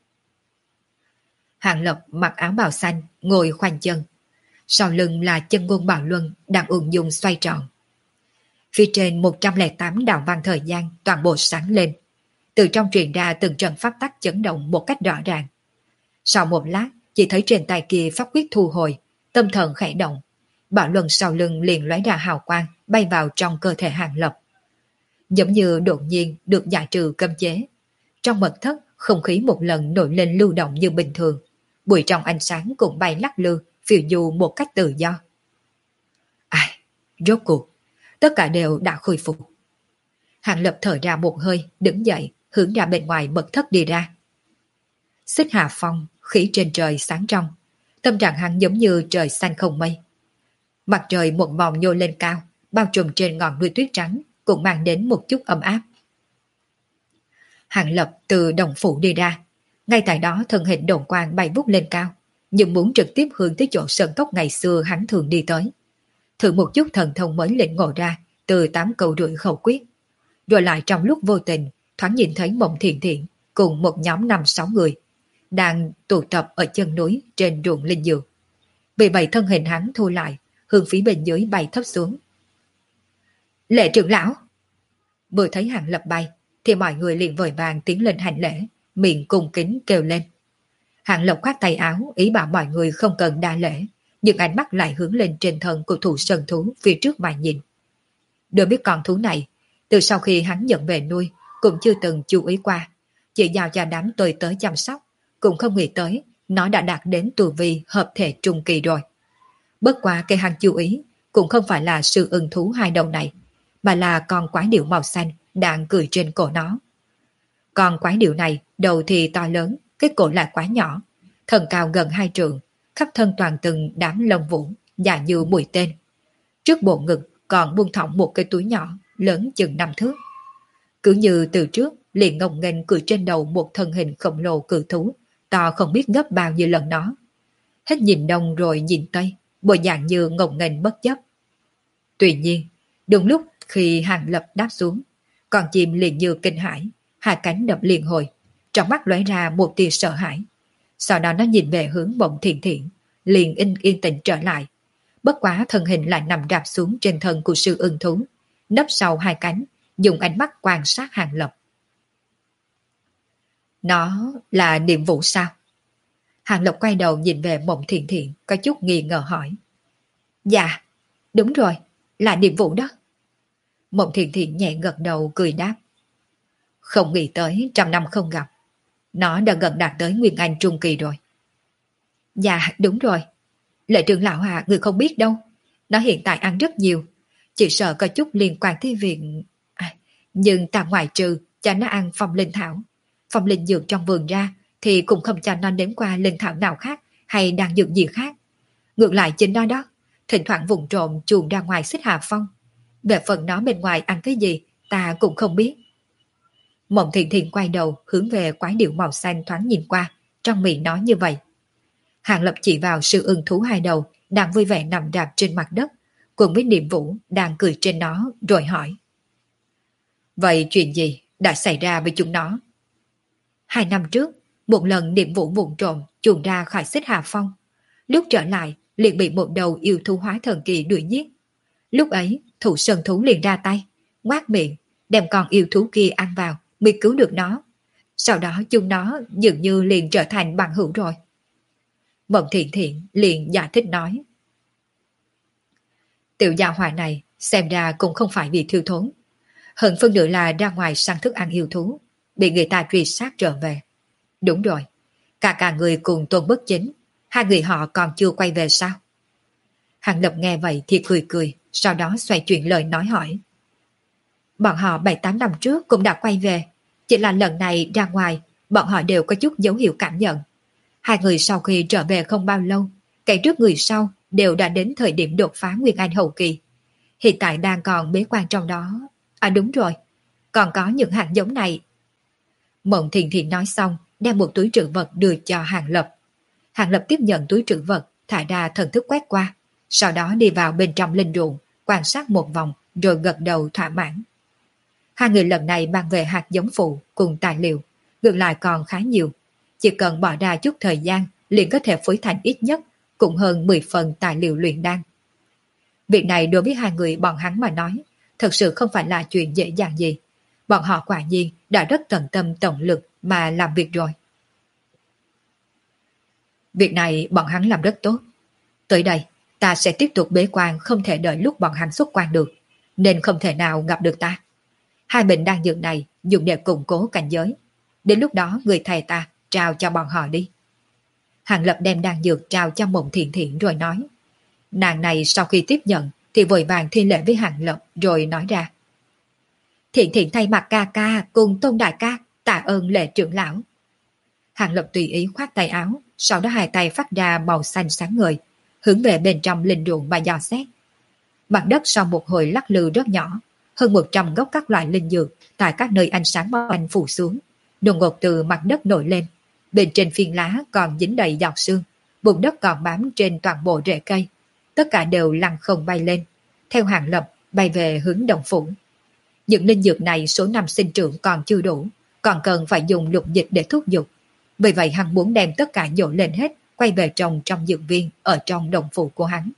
Hàng Lập mặc áo bào xanh ngồi khoanh chân, sau lưng là chân ngôn Bảo Luân đang ung dung xoay tròn. Phía trên 108 đạo văn thời gian toàn bộ sáng lên, từ trong truyền ra từng trận pháp tắc chấn động một cách rõ ràng. Sau một lát, chỉ thấy trên tay kia pháp quyết thu hồi, tâm thần khẽ động, Bảo Luân sau lưng liền lóe ra hào quang bay vào trong cơ thể Hàng Lập. Giống như đột nhiên được giải trừ cấm chế. Trong mật thất, không khí một lần nổi lên lưu động như bình thường, bụi trong ánh sáng cũng bay lắc lư, phiêu du một cách tự do. Ai, rốt cuộc, tất cả đều đã khôi phục. Hàng Lập thở ra một hơi, đứng dậy, hướng ra bên ngoài mật thất đi ra. Xích Hà Phong, khí trên trời sáng trong, tâm trạng hắn giống như trời xanh không mây. Mặt trời một vòng nhô lên cao, bao trùm trên ngọn núi tuyết trắng, cũng mang đến một chút ấm áp. Hàng Lập từ đồng phủ đi ra, ngay tại đó thân hình đồn quang bay vút lên cao, nhưng muốn trực tiếp hướng tới chỗ sơn cốc ngày xưa hắn thường đi tới. Thử một chút thần thông mới lĩnh ngộ ra từ 8 câu rưỡi khẩu quyết, rồi lại trong lúc vô tình thoáng nhìn thấy Mộng Thiện Thiện cùng một nhóm 5-6 người đang tụ tập ở chân núi trên ruộng linh dược. Vì vậy thân hình hắn thu lại, hướng phía bên dưới bay thấp xuống. Lệ trưởng lão! Vừa thấy Hàng Lập bay, thì mọi người liền vội vàng tiến lên hành lễ, miệng cung kính kêu lên. Hàng Lập khoát tay áo, ý bảo mọi người không cần đa lễ, nhưng ánh mắt lại hướng lên trên thân của thủ sơn thú phía trước mà nhìn. Được biết con thú này, từ sau khi hắn nhận về nuôi, cũng chưa từng chú ý qua, chỉ giao cho đám tôi tới chăm sóc, cũng không nghĩ tới nó đã đạt đến tu vi hợp thể trung kỳ rồi. Bất quá cái hắn chú ý cũng không phải là sư ưng thú hai đầu này, mà là con quái điểu màu xanh đang cười trên cổ nó. Con quái điểu này đầu thì to lớn, cái cổ lại quá nhỏ, thân cao gần 2 trượng, khắp thân toàn từng đám lông vũ dài như mũi tên. Trước bộ ngực còn buông thõng một cái túi nhỏ lớn chừng 5 thước. Cứ như từ trước liền ngông nghênh cười trên đầu một thân hình khổng lồ cự thú, to không biết gấp bao nhiêu lần nó. Hết nhìn đông rồi nhìn tây, bộ dạng như ngông nghênh bất chấp. Tuy nhiên, đúng lúc khi Hàng Lập đáp xuống, con chim liền như kinh hãi, hai cánh đập liền hồi, trong mắt lóe ra một tia sợ hãi. Sau đó nó nhìn về hướng Mộng Thiện Thiện, liền yên tĩnh trở lại. Bất quá thân hình lại nằm rạp xuống trên thân của sư ưng thú, nấp sau hai cánh, dùng ánh mắt quan sát Hàng Lập. Nó là niệm vũ sao? Hàng Lập quay đầu nhìn về Mộng Thiện Thiện, có chút nghi ngờ hỏi. Dạ, đúng rồi, là niệm vũ đó. Mộng Thiện Thiện nhẹ gật đầu cười đáp. Không nghĩ tới 100 năm không gặp, nó đã gần đạt tới Nguyên Anh Trung Kỳ rồi. Dạ, đúng rồi. Lệ trưởng lão à, người không biết đâu. Nó hiện tại ăn rất nhiều, chỉ sợ có chút liên quan tới việc... nhưng ta ngoại trừ cho nó ăn phong linh thảo, phong linh dược trong vườn ra, thì cũng không cho nó nếm qua linh thảo nào khác hay đan dược gì khác. Ngược lại chính nó đó, thỉnh thoảng vùng trộm chuồn ra ngoài Xích Hà Phong. Về phần nó bên ngoài ăn cái gì, ta cũng không biết. Mộng Thiện Thiện quay đầu hướng về quái điểu màu xanh thoáng nhìn qua, trong miệng nói như vậy. Hàng Lập chỉ vào sư ưng thú hai đầu đang vui vẻ nằm rạp trên mặt đất, cùng với Niệm Vũ đang cười trên nó rồi hỏi. Vậy chuyện gì đã xảy ra với chúng nó? 2 năm trước, một lần Niệm Vũ vụng trộm chuồn ra khỏi Xích Hà Phong. Lúc trở lại, liền bị một đầu yêu thú hóa thần kỳ đuổi giết. Lúc ấy, thủ sơn thú liền ra tay, ngoác miệng, đem con yêu thú kia ăn vào, mới cứu được nó. Sau đó chúng nó dường như liền trở thành bằng hữu rồi. Mộng Thiện Thiện liền giải thích nói. Tiểu gia hỏa này xem ra cũng không phải vì thiếu thốn. Hơn phân nửa là ra ngoài săn thức ăn yêu thú, bị người ta truy sát trở về. Đúng rồi, cả người cùng Tôn Bất Chính, hai người họ còn chưa quay về sao? Hàng Lập nghe vậy thì cười cười, sau đó xoay chuyển lời nói hỏi. Bọn họ 7-8 năm trước cũng đã quay về, chỉ là lần này ra ngoài, bọn họ đều có chút dấu hiệu cảm nhận. Hai người sau khi trở về không bao lâu, kẻ trước người sau đều đã đến thời điểm đột phá Nguyên Anh hậu kỳ. Hiện tại đang còn bế quan trong đó. À đúng rồi, còn có những hạt giống này. Mộng Thiện Thiện nói xong, đem một túi trữ vật đưa cho Hàng Lập. Hàng Lập tiếp nhận túi trữ vật, thả ra thần thức quét qua, sau đó đi vào bên trong linh ruộng, quan sát một vòng rồi gật đầu thỏa mãn. Hai người lần này mang về hạt giống phụ cùng tài liệu, ngược lại còn khá nhiều. Chỉ cần bỏ ra chút thời gian liền có thể phối thành ít nhất cũng hơn 10 phần tài liệu luyện đan. Việc này đối với hai người bọn hắn mà nói, thật sự không phải là chuyện dễ dàng gì. Bọn họ quả nhiên đã rất tận tâm tổng lực mà làm việc rồi. Việc này bọn hắn làm rất tốt. Tới đây, ta sẽ tiếp tục bế quan, không thể đợi lúc bọn hắn xuất quan được, nên không thể nào gặp được ta. Hai bình đan dược này dùng để củng cố cảnh giới. Đến lúc đó người thầy ta trao cho bọn họ đi. Hàng Lập đem đan dược trao cho Mộng Thiện Thiện rồi nói. Nàng này sau khi tiếp nhận thì vội vàng thi lễ với Hàng Lập rồi nói ra. Thiện Thiện thay mặt ca ca cùng Tôn đại ca tạ ơn Lệ trưởng lão. Hàng Lập tùy ý khoát tay áo, sau đó hai tay phát ra màu xanh sáng ngời, hướng về bên trong linh ruộng mà dò xét. Mặt đất sau một hồi lắc lư rất nhỏ, hơn 100 gốc các loại linh dược tại các nơi ánh sáng bao quanh phủ xuống, đột ngột từ mặt đất nổi lên. Bên trên phiến lá còn dính đầy giọt sương, bùn đất còn bám trên toàn bộ rễ cây. Tất cả đều lăn không bay lên, theo Hàng Lập bay về hướng động phủ. Những linh dược này số năm sinh trưởng còn chưa đủ, còn cần phải dùng lục dịch để thúc giục. Vì vậy hắn muốn đem tất cả dỗ lên hết, quay về trồng trong dược viên ở trong động phủ của hắn.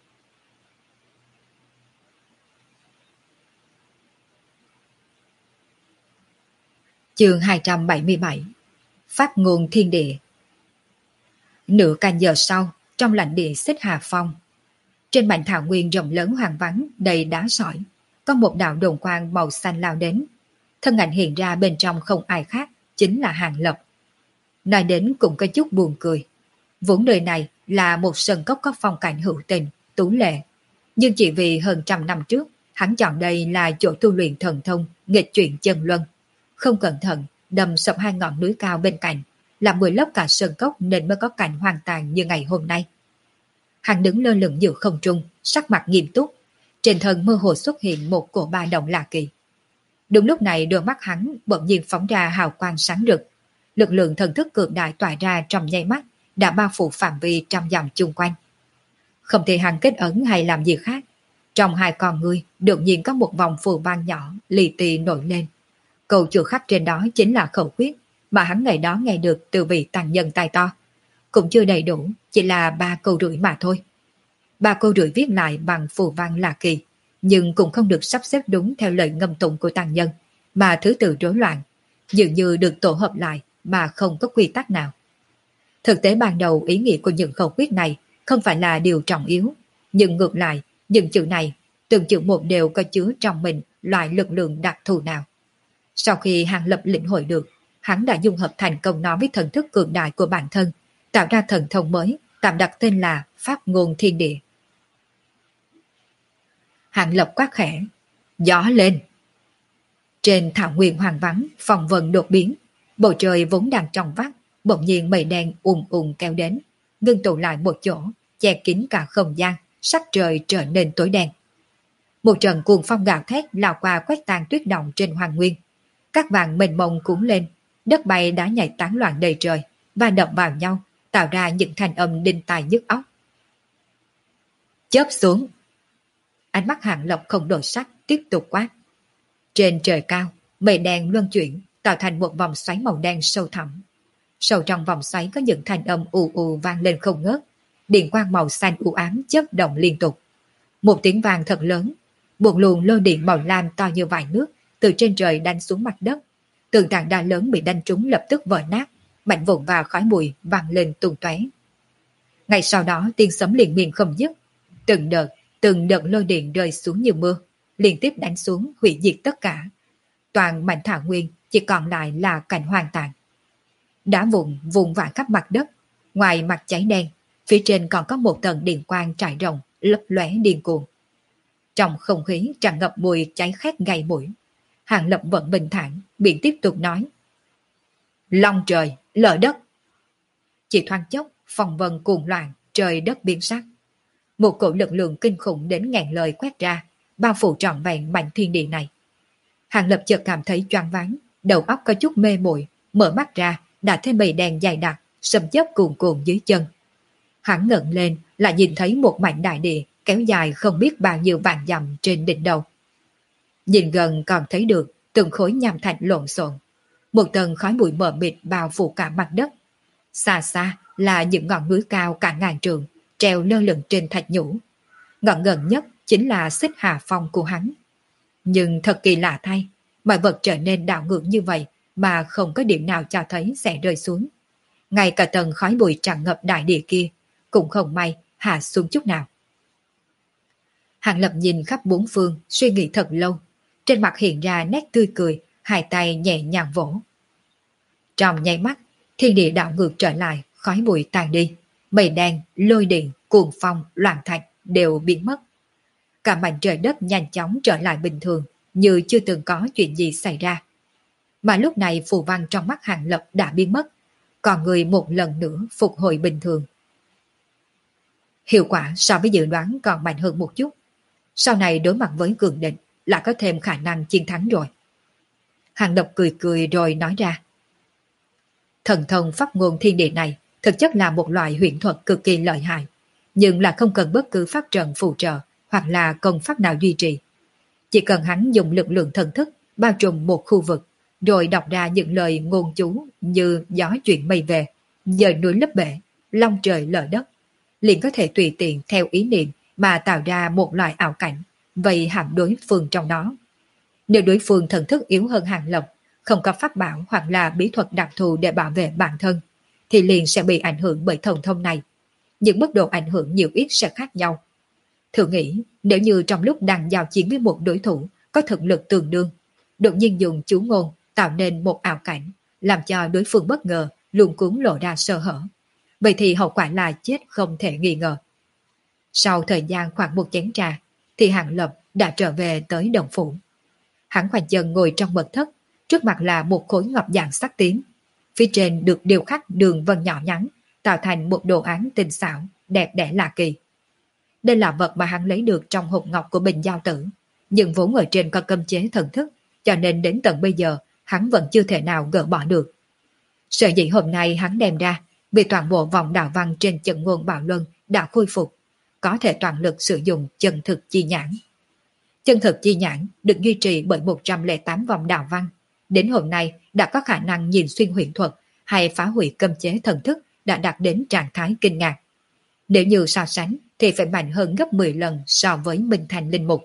Chương 277 Phát ngôn thiên địa. Nửa canh giờ sau, trong lãnh địa Xích Hà Phong, trên mảnh thảo nguyên rộng lớn hoang vắng đầy đá sỏi, có một đạo đồn quang màu xanh lao đến. Thân ảnh hiện ra bên trong không ai khác, chính là Hàng Lập. Nói đến cũng có chút buồn cười. Vốn nơi này là một sân cốc có phong cảnh hữu tình, tú lệ. Nhưng chỉ vì hơn 100 năm trước, hắn chọn đây là chỗ tu luyện thần thông, nghịch chuyển chân luân. Không cẩn thận, đâm sập hai ngọn núi cao bên cạnh, làm bồi lấp cả sân cốc nên mới có cảnh hoang tàn như ngày hôm nay. Hắn đứng lơ lửng giữa không trung, sắc mặt nghiêm túc. Trên thân mơ hồ xuất hiện một cổ ba động lạ kỳ. Đúng lúc này đôi mắt hắn bỗng nhiên phóng ra hào quang sáng rực. Lực lượng thần thức cường đại tỏa ra trong nháy mắt, đã bao phủ phạm vi trăm dặm chung quanh. Không thể hắn kết ấn hay làm gì khác. Trong hai con ngươi đột nhiên có một vòng phù văn nhỏ lì tì nổi lên. Câu chữ khắc trên đó chính là khẩu quyết mà hắn ngày đó nghe được từ vị tăng nhân tài to. Cũng chưa đầy đủ, chỉ là 3 câu rưỡi mà thôi. 3 câu rưỡi viết lại bằng phù văn lạ kỳ, nhưng cũng không được sắp xếp đúng theo lời ngâm tụng của tăng nhân, mà thứ tự rối loạn, dường như được tổ hợp lại mà không có quy tắc nào. Thực tế ban đầu ý nghĩa của những khẩu quyết này không phải là điều trọng yếu, nhưng ngược lại, những chữ này, từng chữ một đều có chứa trong mình loại lực lượng đặc thù nào. Sau khi Hàng Lập lĩnh hội được, hắn đã dung hợp thành công nó với thần thức cường đại của bản thân, tạo ra thần thông mới, tạm đặt tên là Pháp ngôn thiên địa. Hàng Lập quát khẽ, gió lên. Trên thảo nguyên hoang vắng, phong vân đột biến, bầu trời vốn đang trong vắt, bỗng nhiên mây đen kéo đến, ngưng tụ lại một chỗ, che kín cả không gian, sắc trời trở nên tối đen. Một trận cuồng phong gào thét lao qua quét tan tuyết động trên hoàng nguyên. Các vàng mênh mông cuốn lên, đất bay đá nhảy tán loạn đầy trời, và đập vào nhau, tạo ra những thanh âm đinh tai nhức óc. Chớp xuống. Ánh mắt Hàng Lập không đổi sắc, tiếp tục quát. Trên trời cao, mây đen luân chuyển, tạo thành một vòng xoáy màu đen sâu thẳm. Sâu trong vòng xoáy có những thanh âm ù ù vang lên không ngớt, điện quang màu xanh u ám chớp động liên tục. Một tiếng vang thật lớn, một luồng lôi điện màu lam to như vại nước từ trên trời đánh xuống mặt đất. Tường tảng đá lớn bị đánh trúng lập tức vỡ nát, mảnh vụn và khói bụi vang lên tung tóe. Ngay sau đó tiếng sấm liên miên không dứt, từng đợt lôi điện rơi xuống như mưa, liên tiếp đánh xuống hủy diệt tất cả. Toàn mảnh thảo nguyên chỉ còn lại là cảnh hoang tàn. Đá vụn vụn vãi khắp mặt đất, ngoài mặt cháy đen, phía trên còn có một tầng điện quang trải rộng, lấp lóe điên cuồng. Trong không khí tràn ngập mùi cháy khét gây mũi. Hàng Lập vẫn bình thản, miệng tiếp tục nói. Long trời, lở đất. Chỉ thoáng chốc, phong vân cuồng loạn, trời đất biến sắc. Một cỗ lực lượng kinh khủng đến ngàn lời quét ra, bao phủ trọn vẹn mảnh thiên địa này. Hàng Lập chợt cảm thấy choáng váng, đầu óc có chút mê muội, mở mắt ra, đã thấy mây đen dày đặc, sầm chớp cuồn cuộn dưới chân. Hắn ngẩng lên, lại nhìn thấy một mảnh đại địa kéo dài không biết bao nhiêu vạn dặm trên đỉnh đầu. Nhìn gần còn thấy được từng khối nham thạch lộn xộn, một tầng khói bụi mờ mịt bao phủ cả mặt đất. Xa xa là những ngọn núi cao cả ngàn trượng treo lơ lửng trên thạch nhũ. Ngọn gần nhất chính là Xích Hà Phong của hắn. Nhưng thật kỳ lạ thay, mọi vật trở nên đảo ngược như vậy mà không có điểm nào cho thấy sẽ rơi xuống. Ngay cả tầng khói bụi tràn ngập đại địa kia cũng không may hạ xuống chút nào. Hàng Lập nhìn khắp bốn phương, suy nghĩ thật lâu. Trên mặt hiện ra nét tươi cười, hai tay nhẹ nhàng vỗ. Trong nháy mắt, thiên địa đảo ngược trở lại, khói bụi tan đi. Mây đen, lôi điện, cuồng phong, loạn thạch đều biến mất. Cả mảnh trời đất nhanh chóng trở lại bình thường, như chưa từng có chuyện gì xảy ra. Mà lúc này phù văn trong mắt Hàng Lập đã biến mất, còn người một lần nữa phục hồi bình thường. Hiệu quả so với dự đoán còn mạnh hơn một chút. Sau này đối mặt với cường địch lại có thêm khả năng chiến thắng rồi. Hàng Lập cười cười rồi nói ra. Thần thông pháp ngôn thiên địa này thực chất là một loại huyền thuật cực kỳ lợi hại, nhưng là không cần bất cứ pháp trận phù trợ hoặc là công pháp nào duy trì. Chỉ cần hắn dùng lực lượng thần thức bao trùm một khu vực, rồi đọc ra những lời ngôn chú như gió chuyển mây về, dời núi lấp bể, long trời lở đất, liền có thể tùy tiện theo ý niệm mà tạo ra một loại ảo cảnh, vậy hàm đối phương trong đó. Nếu đối phương thần thức yếu hơn Hàng Lập, không có pháp bảo hoặc là bí thuật đặc thù để bảo vệ bản thân, thì liền sẽ bị ảnh hưởng bởi thần thông này. Những mức độ ảnh hưởng nhiều ít sẽ khác nhau. Thử nghĩ, nếu như trong lúc đang giao chiến với một đối thủ có thực lực tương đương, đột nhiên dùng chú ngôn tạo nên một ảo cảnh, làm cho đối phương bất ngờ, luống cuống lộ ra sơ hở. Vậy thì hậu quả là chết không thể nghi ngờ. Sau thời gian khoảng một chén trà, thì Hàng Lập đã trở về tới đồng phủ. Hắn khoanh chân ngồi trong mật thất, trước mặt là một khối ngọc dạng sắc tím. Phía trên được điêu khắc đường vân nhỏ nhắn, tạo thành một đồ án tinh xảo, đẹp đẽ lạ kỳ. Đây là vật mà hắn lấy được trong hộp ngọc của Bình Giao Tử, nhưng vốn ở trên có cấm chế thần thức, cho nên đến tận bây giờ hắn vẫn chưa thể nào gỡ bỏ được. Sở dĩ hôm nay hắn đem ra, vì toàn bộ vòng đạo văn trên chân ngôn Bảo Luân đã khôi phục, có thể toàn lực sử dụng chân thực chi nhãn. Chân thực chi nhãn được duy trì bởi 108 vòng đạo văn, đến hôm nay đã có khả năng nhìn xuyên huyền thuật hay phá hủy cấm chế thần thức đã đạt đến trạng thái kinh ngạc. Nếu như so sánh thì phải mạnh hơn gấp 10 lần so với Minh Thành Linh Mục.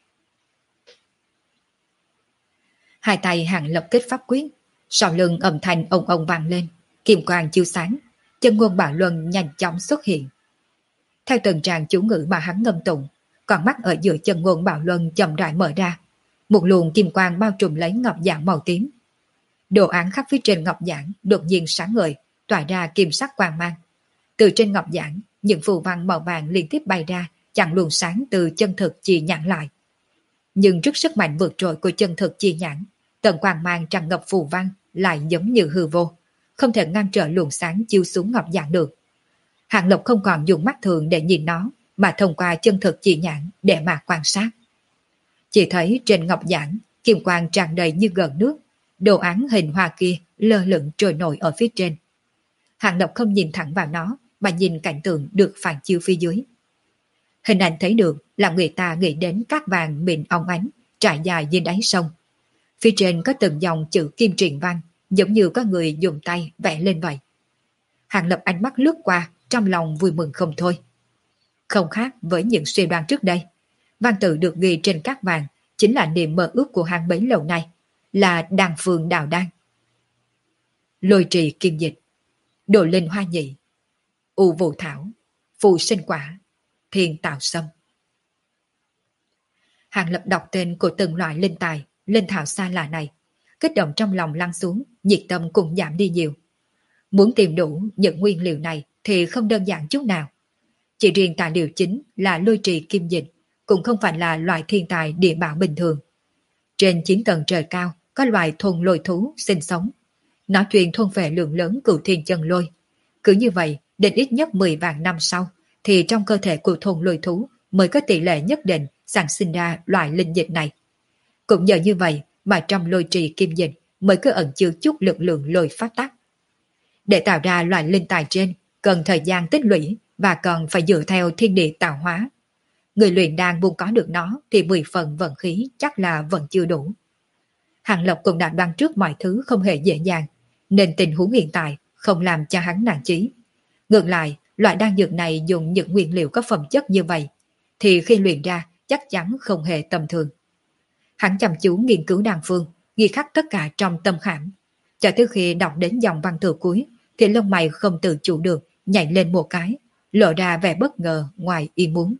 Hai tay Hàng Lập kết pháp quyết, sau lưng âm thanh ông ông vang lên, kim quang chiếu sáng, chân ngôn Bảo Luân nhanh chóng xuất hiện. Theo từng tràng chú ngữ mà hắn ngâm tụng, con mắt ở giữa chân ngôn Bảo Luân chậm rãi mở ra, một luồng kim quang bao trùm lấy ngọc giản màu tím. Đồ án khắc phía trên ngọc giản đột nhiên sáng ngời, tỏa ra kim sắc quang mang. Từ trên ngọc giản, những phù văn màu vàng liên tiếp bay ra, chặn luồng sáng từ chân thực chi nhãn lại. Nhưng trước sức mạnh vượt trội của chân thực chi nhãn, tầng quang mang tràn ngập phù văn lại giống như hư vô, không thể ngăn trở luồng sáng chiếu xuống ngọc giản được. Hàng Lập không còn dùng mắt thường để nhìn nó, mà thông qua chân thực chi nhãn để mà quan sát. Chỉ thấy trên ngọc giản, kim quang tràn đầy như gần nước, đồ án hình hoa kia lơ lửng trôi nổi ở phía trên. Hàng Lập không nhìn thẳng vào nó, mà nhìn cảnh tượng được phản chiếu phía dưới. Hình ảnh thấy được làm người ta nghĩ đến cát vàng mịn óng ánh trải dài dưới đáy sông. Phía trên có từng dòng chữ kim truyền văn, giống như có người dùng tay vẽ lên vậy. Hàng Lập ánh mắt lướt qua, trong lòng vui mừng không thôi. Không khác với những suy đoán trước đây, văn tự được ghi trên cát vàng chính là niềm mơ ước của hắn bấy lâu nay, là đàn phương đào đan. Lôi trì kim dịch, đồ linh hoa nhị, u vũ thảo, phù sinh quả, thiên tạo sâm. Hàng Lập đọc tên của từng loại linh tài, linh thảo xa lạ này, kích động trong lòng lăn xuống, nhiệt tâm cũng giảm đi nhiều. Muốn tìm đủ những nguyên liệu này thì không đơn giản chút nào. Chỉ riêng tài liệu chính là lôi trì kim dịch, cũng không phải là loại thiên tài địa bảo bình thường. Trên 9 tầng trời cao có loài thôn lôi thú sinh sống. Nó truyền thôn về lượng lớn cửu thiên chân lôi. Cứ như vậy, đến ít nhất 10 vạn năm sau, thì trong cơ thể của thôn lôi thú mới có tỷ lệ nhất định sản sinh ra loại linh dịch này. Cũng nhờ như vậy mà trong lôi trì kim dịch mới có ẩn chứa chút lực lượng lôi phát tắc. Để tạo ra loại linh tài trên, cần thời gian tích lũy và còn phải dựa theo thiên địa tạo hóa. Người luyện đan muốn có được nó thì 10 phần vận khí chắc là vẫn chưa đủ. Hàng Lập cũng đã đoán trước mọi thứ không hề dễ dàng, nên tình huống hiện tại không làm cho hắn nản chí. Ngược lại, loại đan dược này dùng những nguyên liệu có phẩm chất như vậy, thì khi luyện ra chắc chắn không hề tầm thường. Hắn chăm chú nghiên cứu đan phương, ghi khắc tất cả trong tâm khảm. Cho tới khi đọc đến dòng văn từ cuối, thì lông mày không tự chủ được nhảy lên một cái, lộ ra vẻ bất ngờ ngoài ý muốn.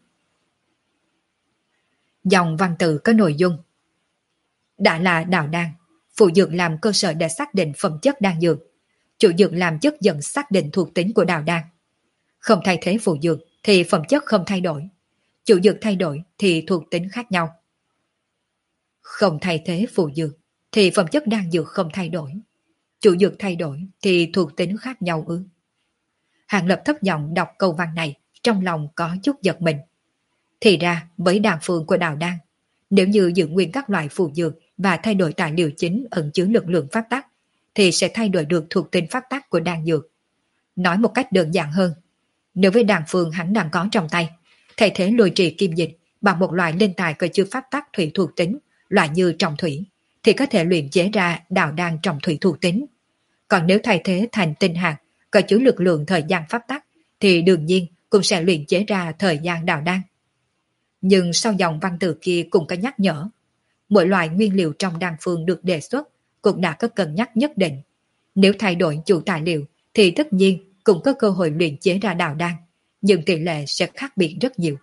Dòng văn tự có nội dung: đã là đào đan, phụ dược làm cơ sở để xác định phẩm chất đan dược, chủ dược làm chất dẫn xác định thuộc tính của đào đan. Không thay thế phụ dược thì phẩm chất không thay đổi, chủ dược thay đổi thì thuộc tính khác nhau. Không thay thế phụ dược thì phẩm chất đan dược không thay đổi, chủ dược thay đổi thì thuộc tính khác nhau ư? Hàng Lập thấp giọng đọc câu văn này, trong lòng có chút giật mình. Thì ra với đan phương của đào đan, nếu như giữ nguyên các loại phụ dược và thay đổi tài liệu chính ẩn chứa lực lượng pháp tắc, thì sẽ thay đổi được thuộc tính pháp tắc của đan dược. Nói một cách đơn giản hơn, nếu với đan phương hắn đang có trong tay, thay thế lôi trì kim dịch bằng một loại linh tài có chứa pháp tắc thủy thuộc tính, loại như trọng thủy, thì có thể luyện chế ra đào đan trọng thủy thuộc tính. Còn nếu thay thế thành tinh hạt có chứa lực lượng thời gian pháp tắc, thì đương nhiên cũng sẽ luyện chế ra thời gian đào đan. Nhưng sau dòng văn tự kia cũng có nhắc nhở, mỗi loại nguyên liệu trong đan phương được đề xuất cũng đã có cân nhắc nhất định. Nếu thay đổi chủ tài liệu thì tất nhiên cũng có cơ hội luyện chế ra đào đan, nhưng tỷ lệ sẽ khác biệt rất nhiều.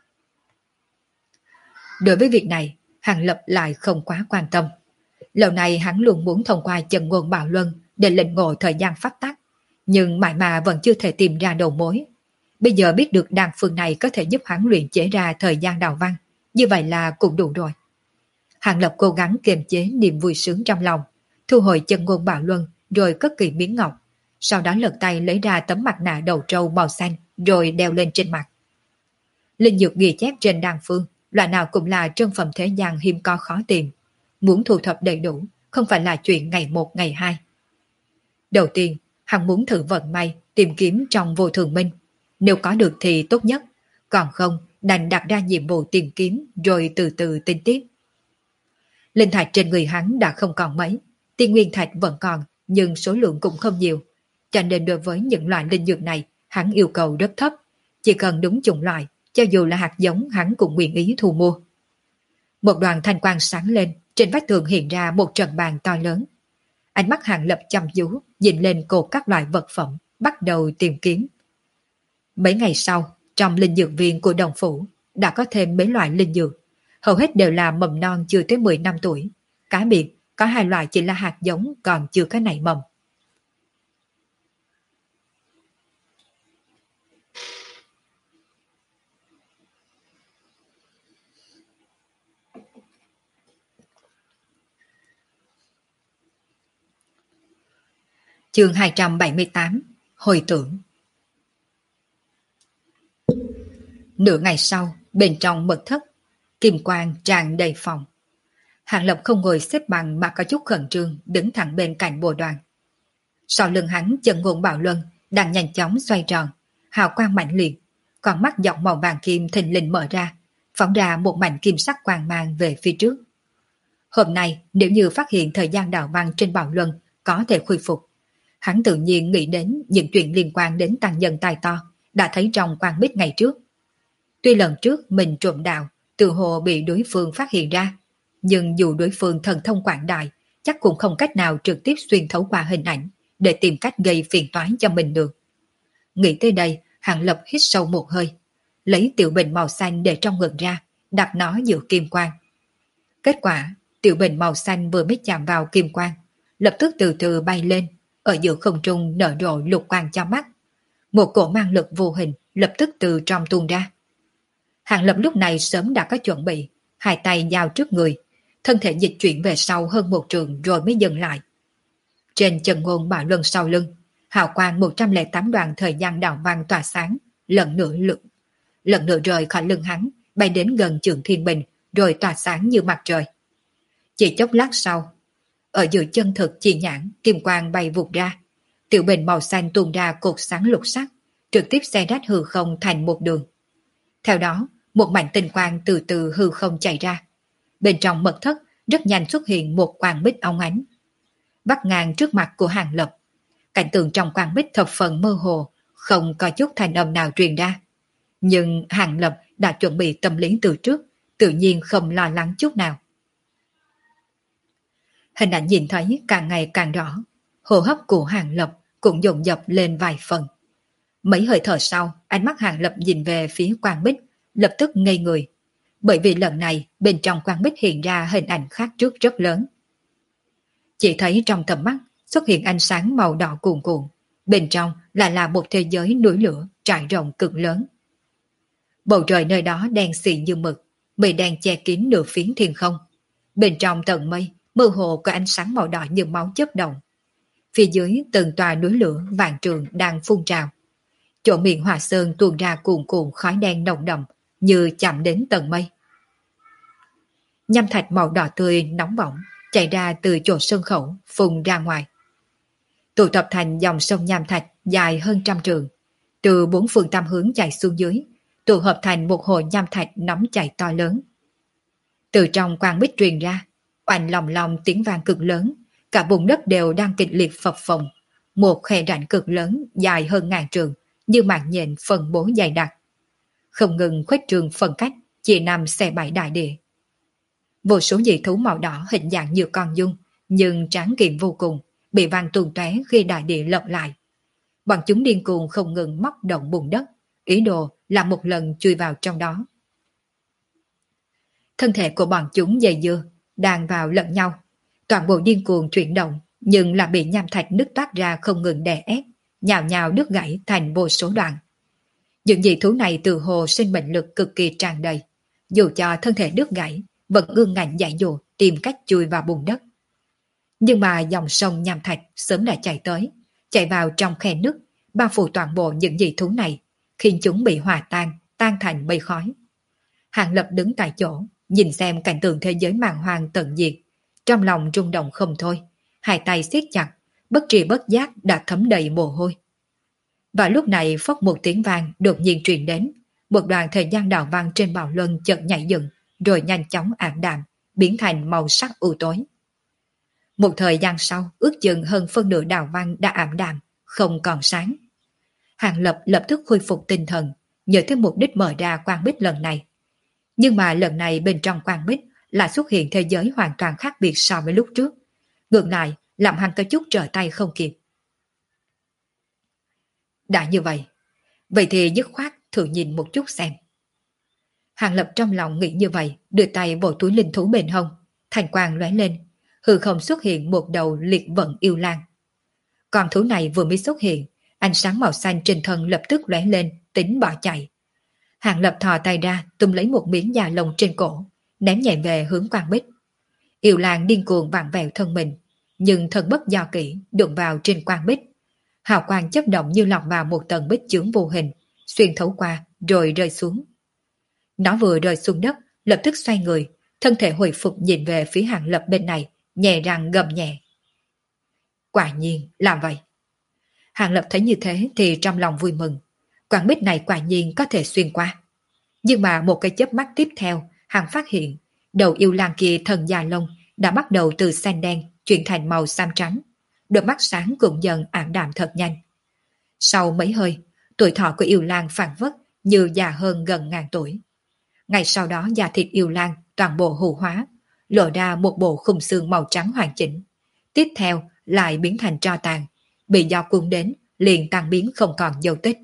Đối với việc này, Hàng Lập lại không quá quan tâm. Lâu nay hắn luôn muốn thông qua chân ngôn bạo luân để lĩnh ngộ thời gian pháp tắc, nhưng mãi mà vẫn chưa thể tìm ra đầu mối. Bây giờ biết được đan phương này có thể giúp hắn luyện chế ra thời gian đào văn, như vậy là cũng đủ rồi. Hàng Lập cố gắng kiềm chế niềm vui sướng trong lòng, thu hồi chân ngôn bạo luân rồi cất kỹ miếng ngọc, sau đó lật tay lấy ra tấm mặt nạ đầu trâu màu xanh rồi đeo lên trên mặt. Linh dược ghi chép trên đan phương, loại nào cũng là trân phẩm thế gian hiếm có khó tìm. Muốn thu thập đầy đủ không phải là chuyện ngày một ngày hai. Đầu tiên, hắn muốn thử vận may tìm kiếm trong vô thường minh. Nếu có được thì tốt nhất, còn không đành đặt ra nhiệm vụ tìm kiếm rồi từ từ tính tiếp. Linh thạch trên người hắn đã không còn mấy, tiên nguyên thạch vẫn còn nhưng số lượng cũng không nhiều, cho nên đối với những loại linh dược này hắn yêu cầu rất thấp, chỉ cần đúng chủng loại, cho dù là hạt giống hắn cũng nguyện ý thu mua. Một đoàn thanh quang sáng lên, trên vách tường hiện ra một trận bàn to lớn. Ánh mắt Hàng Lập chăm chú nhìn lên cột các loại vật phẩm, bắt đầu tìm kiếm. Mấy ngày sau, trong linh dược viên của đồng phủ đã có thêm mấy loại linh dược, hầu hết đều là mầm non chưa tới 10 năm tuổi, cá biệt có 2 loại chỉ là hạt giống còn chưa có nảy mầm. Chương 278 Hồi tưởng. Nửa ngày sau, bên trong mật thất, kim quang tràn đầy phòng. Hàng Lập không ngồi xếp bằng mà có chút khẩn trương đứng thẳng bên cạnh bồ đoàn. Sau lưng hắn chân ngôn bạo luân đang nhanh chóng xoay tròn, hào quang mạnh liệt. con mắt dọc màu vàng kim thình lình mở ra, phóng ra một mảnh kim sắc quang mang về phía trước. Hôm nay nếu như phát hiện thời gian đào băng trên Bảo Luân có thể khôi phục, hắn tự nhiên nghĩ đến những chuyện liên quan đến tăng nhân tài to đã thấy trong Quang Bích ngày trước. Tuy lần trước mình trộm đạo, tự hồ bị đối phương phát hiện ra, nhưng dù đối phương thần thông quảng đại, chắc cũng không cách nào trực tiếp xuyên thấu qua hình ảnh để tìm cách gây phiền toái cho mình được. Nghĩ tới đây, Hàng Lập hít sâu một hơi, lấy tiểu bình màu xanh để trong ngực ra, đặt nó giữa kim quang. Kết quả, tiểu bình màu xanh vừa mới chạm vào kim quang, lập tức từ từ bay lên, ở giữa không trung nở rộ lục quang cho mắt. Một cổ mang lực vô hình lập tức từ trong tuôn ra. Hàng Lập lúc này sớm đã có chuẩn bị, hai tay giao trước người, thân thể dịch chuyển về sau hơn một trường rồi mới dừng lại. Trên chân ngôn Bảo Luân sau lưng, hào quang 108 đoàn thời gian đạo văn tỏa sáng, lần nữa rời khỏi lưng hắn, bay đến gần Trường Thiên Bình, rồi tỏa sáng như mặt trời. Chỉ chốc lát sau, ở giữa chân thực chi nhãn, kim quang bay vụt ra, tiểu bình màu xanh tuôn ra cột sáng lục sắc, trực tiếp xé rách hư không thành một đường. Theo đó, một mảnh tinh quang từ từ hư không chạy ra. Bên trong mật thất rất nhanh xuất hiện một quang bích óng ánh, vắt ngang trước mặt của Hàng Lập. Cảnh tượng trong quang bích thập phần mơ hồ, không có chút thanh âm nào truyền ra. Nhưng Hàng Lập đã chuẩn bị tâm lý từ trước, tự nhiên không lo lắng chút nào. Hình ảnh nhìn thấy càng ngày càng rõ, hô hấp của Hàng Lập cũng dồn dập lên vài phần. Mấy hơi thở sau, ánh mắt Hàng Lập nhìn về phía quang bích, lập tức ngây người. Bởi vì lần này bên trong quang bích hiện ra hình ảnh khác trước rất lớn. Chỉ thấy trong tầm mắt xuất hiện ánh sáng màu đỏ cuồn cuộn, bên trong là một thế giới núi lửa trải rộng cực lớn. Bầu trời nơi đó đen xì như mực, mây đen che kín nửa phiến thiên không. Bên trong tầng mây mơ hồ có ánh sáng màu đỏ như máu chớp động. Phía dưới từng tòa núi lửa vạn trường đang phun trào. Chỗ miệng hỏa sơn tuôn ra cuồn cuộn khói đen nồng đậm như chạm đến tầng mây. Nham thạch màu đỏ tươi nóng bỏng chảy ra từ chỗ sơn khẩu phun ra ngoài, tụ tập thành dòng sông nham thạch dài hơn 100 trượng, từ bốn phương tám hướng chảy xuống dưới, tụ hợp thành một hồ nham thạch nóng chảy to lớn. Từ trong quang bích truyền ra oanh lòng lòng tiếng vang cực lớn, cả vùng đất đều đang kịch liệt phập phồng. Một khe rãnh cực lớn dài hơn 1000 trượng như mạng nhện phân bố dày đặc, không ngừng khuếch trương phân cách, chia năm xẻ bảy đại địa. Vô số dị thú màu đỏ hình dạng như con giun, nhưng tráng kiện vô cùng, bị vang tuôn tóe khi đại địa lật lại. Bọn chúng điên cuồng không ngừng móc động bùn đất, ý đồ là một lần chui vào trong đó. Thân thể của bọn chúng dày dưa, đàn vào lẫn nhau, toàn bộ điên cuồng chuyển động, nhưng là bị nham thạch nứt toát ra không ngừng đè ép, nhào nhào đứt gãy thành vô số đoạn. Những dị thú này từ hồ sinh mệnh lực cực kỳ tràn đầy, dù cho thân thể đứt gãy, vẫn ương ngạnh dại dỗ tìm cách chui vào bùn đất. Nhưng mà dòng sông nham thạch sớm đã chạy vào trong khe nứt, bao phủ toàn bộ những dị thú này, khiến chúng bị hòa tan thành mây khói. Hàng Lập đứng tại chỗ, nhìn xem cảnh tượng thế giới màng hoang tận diệt, trong lòng rung động không thôi, hai tay siết chặt, bất tri bất giác đã thấm đầy mồ hôi. Và lúc này phốc một tiếng vang đột nhiên truyền đến, một đoạn thời gian đạo văn trên Bảo Luân chợt nhảy dựng, rồi nhanh chóng ảm đạm, biến thành màu sắc u tối. Một thời gian sau, ước chừng hơn phân nửa đạo văn đã ảm đạm, không còn sáng. Hàng Lập lập tức khôi phục tinh thần, nhờ tới mục đích mở ra quang bích lần này. Nhưng mà lần này bên trong quang bích là xuất hiện thế giới hoàn toàn khác biệt so với lúc trước. Ngược lại, làm hắn có chút trở tay không kịp. Đã như vậy thì dứt khoát thử nhìn một chút xem. Hàng Lập trong lòng nghĩ như vậy, đưa tay vỗ túi linh thú bên hông, thành quang lóe lên, hư không xuất hiện một đầu liệt vận yêu lang. Con thú này vừa mới xuất hiện, ánh sáng màu xanh trên thân lập tức lóe lên, tính bỏ chạy. Hàng Lập thò tay ra, túm lấy một miếng da lông trên cổ, ném nhẹ về hướng quang bích. Yêu lang điên cuồng vặn vẹo thân mình, nhưng thân bất do kỹ đụng vào trên quang bích. Hào quang chớp động như lọt vào một tầng bích chướng vô hình, xuyên thấu qua rồi rơi xuống. Nó vừa rơi xuống đất, lập tức xoay người, thân thể hồi phục nhìn về phía Hàng Lập bên này, nhẹ răng gầm nhẹ. Quả nhiên làm vậy. Hàng Lập thấy như thế thì trong lòng vui mừng, Quang bích này quả nhiên có thể xuyên qua. Nhưng mà một cái chớp mắt tiếp theo, hắn phát hiện đầu yêu lang kia thần già lông đã bắt đầu từ xanh đen chuyển thành màu xám trắng, đôi mắt sáng cũng dần ảm đạm thật nhanh. Sau mấy hơi, tuổi thọ của yêu lang phảng phất như già hơn gần ngàn tuổi. Ngày sau đó da thịt yêu lang toàn bộ hủ hóa, lộ ra một bộ khung xương màu trắng hoàn chỉnh. Tiếp theo lại biến thành tro tàn, bị gió cuốn đến liền tan biến không còn dấu tích.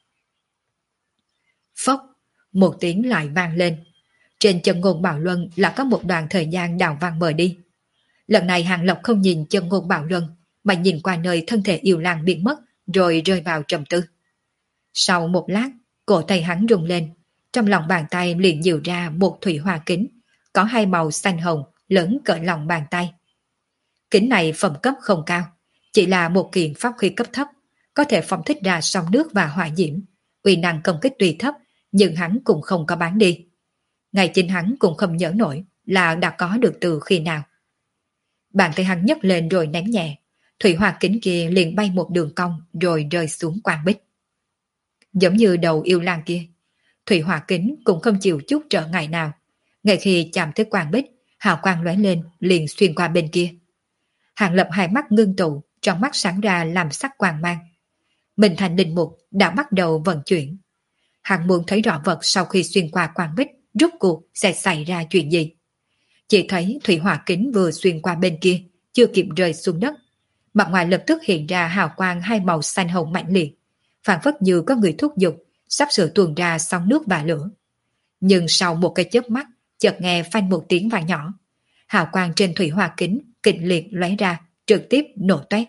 Phốc, một tiếng lại vang lên. Trên chân ngôn Bảo Luân là có một đoạn thời gian đào vang mờ đi. Lần này Hàng Lập không nhìn chân ngôn Bảo Luân, mà nhìn qua nơi thân thể yêu lang biến mất, rồi rơi vào trầm tư. Sau một lát, cổ tay hắn rung lên, trong lòng bàn tay liền nhiều ra một thủy hoa kính, có hai màu xanh hồng, lớn cỡ lòng bàn tay. Kính này phẩm cấp không cao, chỉ là một kiện pháp khí cấp thấp, có thể phóng thích ra sóng nước và hỏa diễm. Uy năng công kích tuy thấp, nhưng hắn cũng không có bán đi. Ngày chính hắn cũng không nhớ nổi là đã có được từ khi nào. Bàn tay hắn nhấc lên rồi ném nhẹ, thủy hoa kính kia liền bay một đường cong rồi rơi xuống quang bích. Giống như đầu yêu lang kia, thủy hỏa kính cũng không chịu chút trở ngại nào. Ngay khi chạm tới quang bích, hào quang lóe lên liền xuyên qua bên kia. Hàng Lập hai mắt ngưng tụ, trong mắt sáng ra làm sắc quang mang. Mình thành linh mục đã bắt đầu vận chuyển. Hắn muốn thấy rõ vật sau khi xuyên qua quang bích, rốt cuộc sẽ xảy ra chuyện gì. Chỉ thấy thủy hỏa kính vừa xuyên qua bên kia, chưa kịp rơi xuống đất. Mặt ngoài lập tức hiện ra hào quang hai màu xanh hồng mạnh liệt, phảng phất như có người thúc giục, sắp sửa tuôn ra sóng nước và lửa. Nhưng sau một cái chớp mắt, chợt nghe phanh một tiếng vang nhỏ. Hào quang trên thủy hỏa kính kịch liệt lóe ra, trực tiếp nổ toét.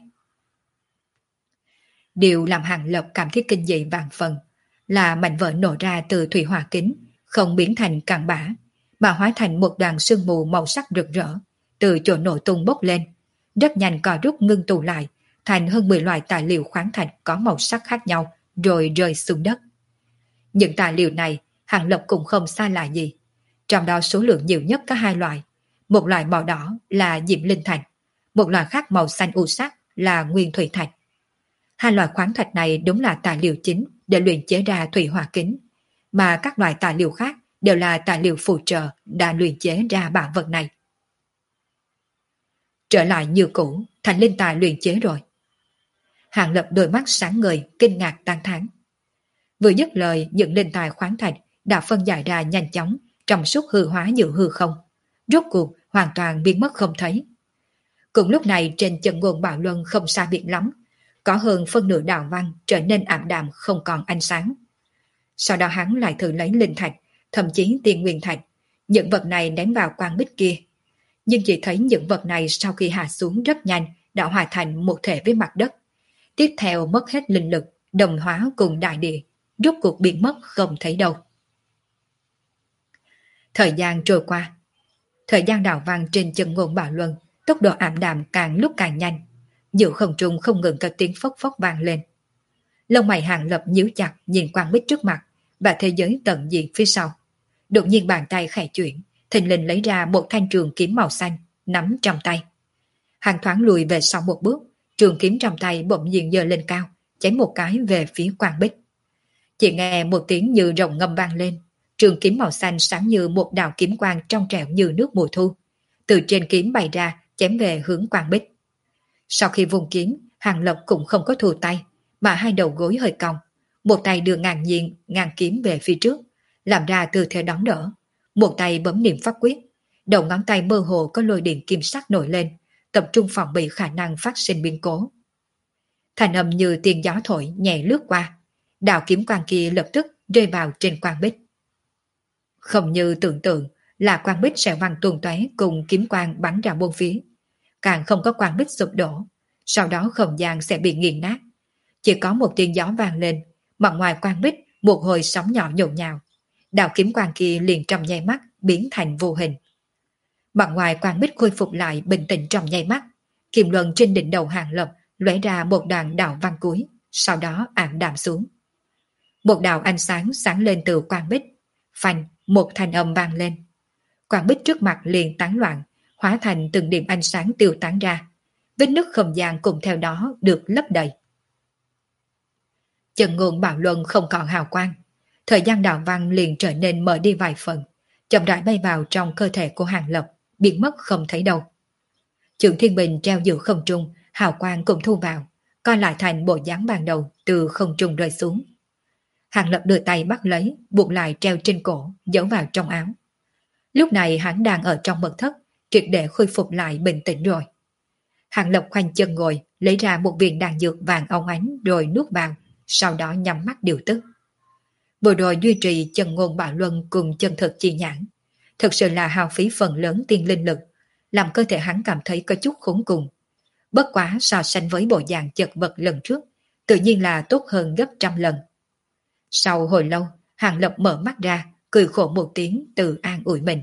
Điều làm Hàng Lập cảm thấy kinh dị vạn phần là mảnh vỡ nổ ra từ thủy hỏa kính, không biến thành cặn bã, mà hóa thành một đoàn sương mù màu sắc rực rỡ, từ chỗ nổ tung bốc lên, rất nhanh co rút ngưng tụ lại, thành hơn 10 loại tài liệu khoáng thạch có màu sắc khác nhau, rồi rơi xuống đất. Những tài liệu này, Hàng Lập cũng không xa lạ gì. Trong đó số lượng nhiều nhất có hai loại. Một loại màu đỏ là diễm linh thạch, một loại khác màu xanh u sắc là nguyên thủy thạch. Hai loại khoáng thạch này đúng là tài liệu chính để luyện chế ra thủy hỏa kính, mà các loại tài liệu khác đều là tài liệu phụ trợ đã luyện chế ra bảo vật này. Trở lại như cũ, thành linh tài luyện chế rồi. Hàng Lập đôi mắt sáng ngời, kinh ngạc tán thán. Vừa dứt lời, những linh tài khoáng thạch đã phân giải ra nhanh chóng, trong suốt hư hóa giữa hư không, rốt cuộc hoàn toàn biến mất không thấy. Cùng lúc này trên chân ngôn Bảo Luân không xa biệt lắm, có hơn phân nửa đạo văn trở nên ảm đạm không còn ánh sáng. Sau đó hắn lại thử lấy linh thạch, thậm chí tiền nguyên thạch, những vật này ném vào quang bích kia. Nhưng chỉ thấy những vật này sau khi hạ xuống rất nhanh đã hòa thành một thể với mặt đất. Tiếp theo mất hết linh lực, đồng hóa cùng đại địa, rốt cuộc biến mất không thấy đâu. Thời gian trôi qua. Thời gian đảo vang trên chân ngôn Bảo Luân, tốc độ ảm đạm càng lúc càng nhanh. Giữa không trung không ngừng có tiếng phốc phốc vang lên. Lông mày Hàng Lập nhíu chặt nhìn quang bích trước mặt và thế giới tận diệt phía sau. Đột nhiên bàn tay khẽ chuyển, thình lình lấy ra một thanh trường kiếm màu xanh, nắm trong tay. Hàng thoáng lùi về sau một bước, trường kiếm trong tay bỗng nhiên giơ lên cao, chém một cái về phía quang bích. Chỉ nghe một tiếng như rồng ngâm vang lên, trường kiếm màu xanh sáng như một đạo kiếm quang trong trẻo như nước mùa thu. Từ trên kiếm bay ra, chém về hướng quang bích. Sau khi vùng kiếm, Hàng Lập cũng không có thù tay, mà hai đầu gối hơi cong, một tay đưa ngang nhiên, ngang kiếm về phía trước, làm ra tư thế đón đỡ. Một tay bấm niệm pháp quyết, đầu ngón tay mơ hồ có lôi điện kim sắc nổi lên, tập trung phòng bị khả năng phát sinh biến cố. Thành âm như tiếng gió thổi nhẹ lướt qua, đạo kiếm quang kia lập tức rơi vào trên quang bích. Không như tưởng tượng là quang bích sẽ văng tuôn tóe cùng kiếm quang bắn ra bốn phía, càng không có quang bích sụp đổ, sau đó không gian sẽ bị nghiền nát. Chỉ có một tiếng gió vang lên, mặt ngoài quang bích một hồi sóng nhỏ nhộn nhào, đạo kiếm quang kia liền trong nháy mắt biến thành vô hình. Mặt ngoài quang bích khôi phục lại bình tĩnh trong nháy mắt, kim luân trên đỉnh đầu Hàng Lập lóe ra một đoạn đạo văn cuối, sau đó ảm đạm xuống. Một đạo ánh sáng sáng lên từ quang bích, phanh, một thanh âm vang lên. Quang bích trước mặt liền tán loạn, hóa thành từng điểm ánh sáng tiêu tán ra. Vết nứt không gian cùng theo đó được lấp đầy. Chân ngôn bạo luân không còn hào quang. Thời gian đạo văn liền trở nên mở đi vài phần, chậm rãi bay vào trong cơ thể của Hàng Lập, biến mất không thấy đâu. Chưởng thiên bình treo giữa không trung, hào quang cũng thu vào, coi lại thành bộ dáng ban đầu từ không trung rơi xuống. Hàng Lập đưa tay bắt lấy, buộc lại treo trên cổ, giấu vào trong áo. Lúc này hắn đang ở trong mật thất, triệt để khôi phục lại bình tĩnh rồi. Hàng Lập khoanh chân ngồi, lấy ra một viên đan dược vàng óng ánh rồi nuốt vào, sau đó nhắm mắt điều tức. Vừa rồi duy trì chân ngôn bạo luân cùng chân thực chi nhãn, thực sự là hao phí phần lớn tiên linh lực, làm cơ thể hắn cảm thấy có chút khốn cùng. Bất quá so sánh với bộ dạng chật vật lần trước, tự nhiên là tốt hơn gấp trăm lần. Sau hồi lâu, Hàng Lập mở mắt ra, cười khổ một tiếng tự an ủi mình.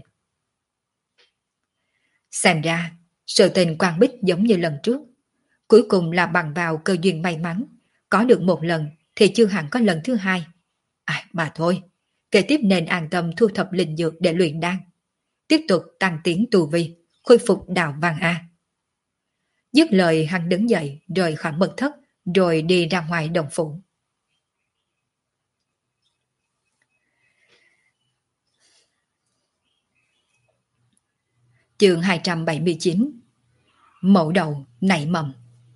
Xem ra, sự tình Quang Bích giống như lần trước. Cuối cùng là bằng vào cơ duyên may mắn, có được một lần thì chưa hẳn có lần thứ hai. Mà thôi, kế tiếp nên an tâm thu thập linh dược để luyện đan. Tiếp tục tăng tiến tu vi, khôi phục đạo văn A. Dứt lời hắn đứng dậy, rời khỏi mật thất, rồi đi ra ngoài đồng phủ. Chương 279. Mẫu đầu nảy mầm.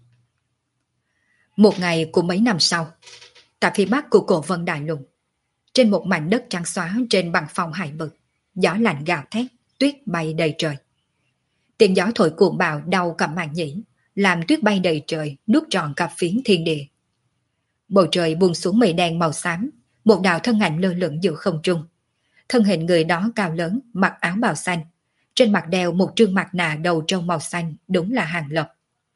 Một ngày của mấy năm sau, tại phía bắc của cổ vân đại lục, trên một mảnh đất trắng xóa trên bằng phong hải vực, gió lạnh gào thét, tuyết bay đầy trời. Tiếng gió thổi cuồng bạo đau cả màng nhĩ, làm tuyết bay đầy trời, nuốt trọn cả phiến thiên địa. Bầu trời buông xuống mây đen màu xám, một đạo thân ảnh lơ lửng giữa không trung. Thân hình người đó cao lớn, mặc áo bào xanh, trên mặt đeo một trương mặt nạ đầu trâu màu xanh, đúng là Hàng Lập.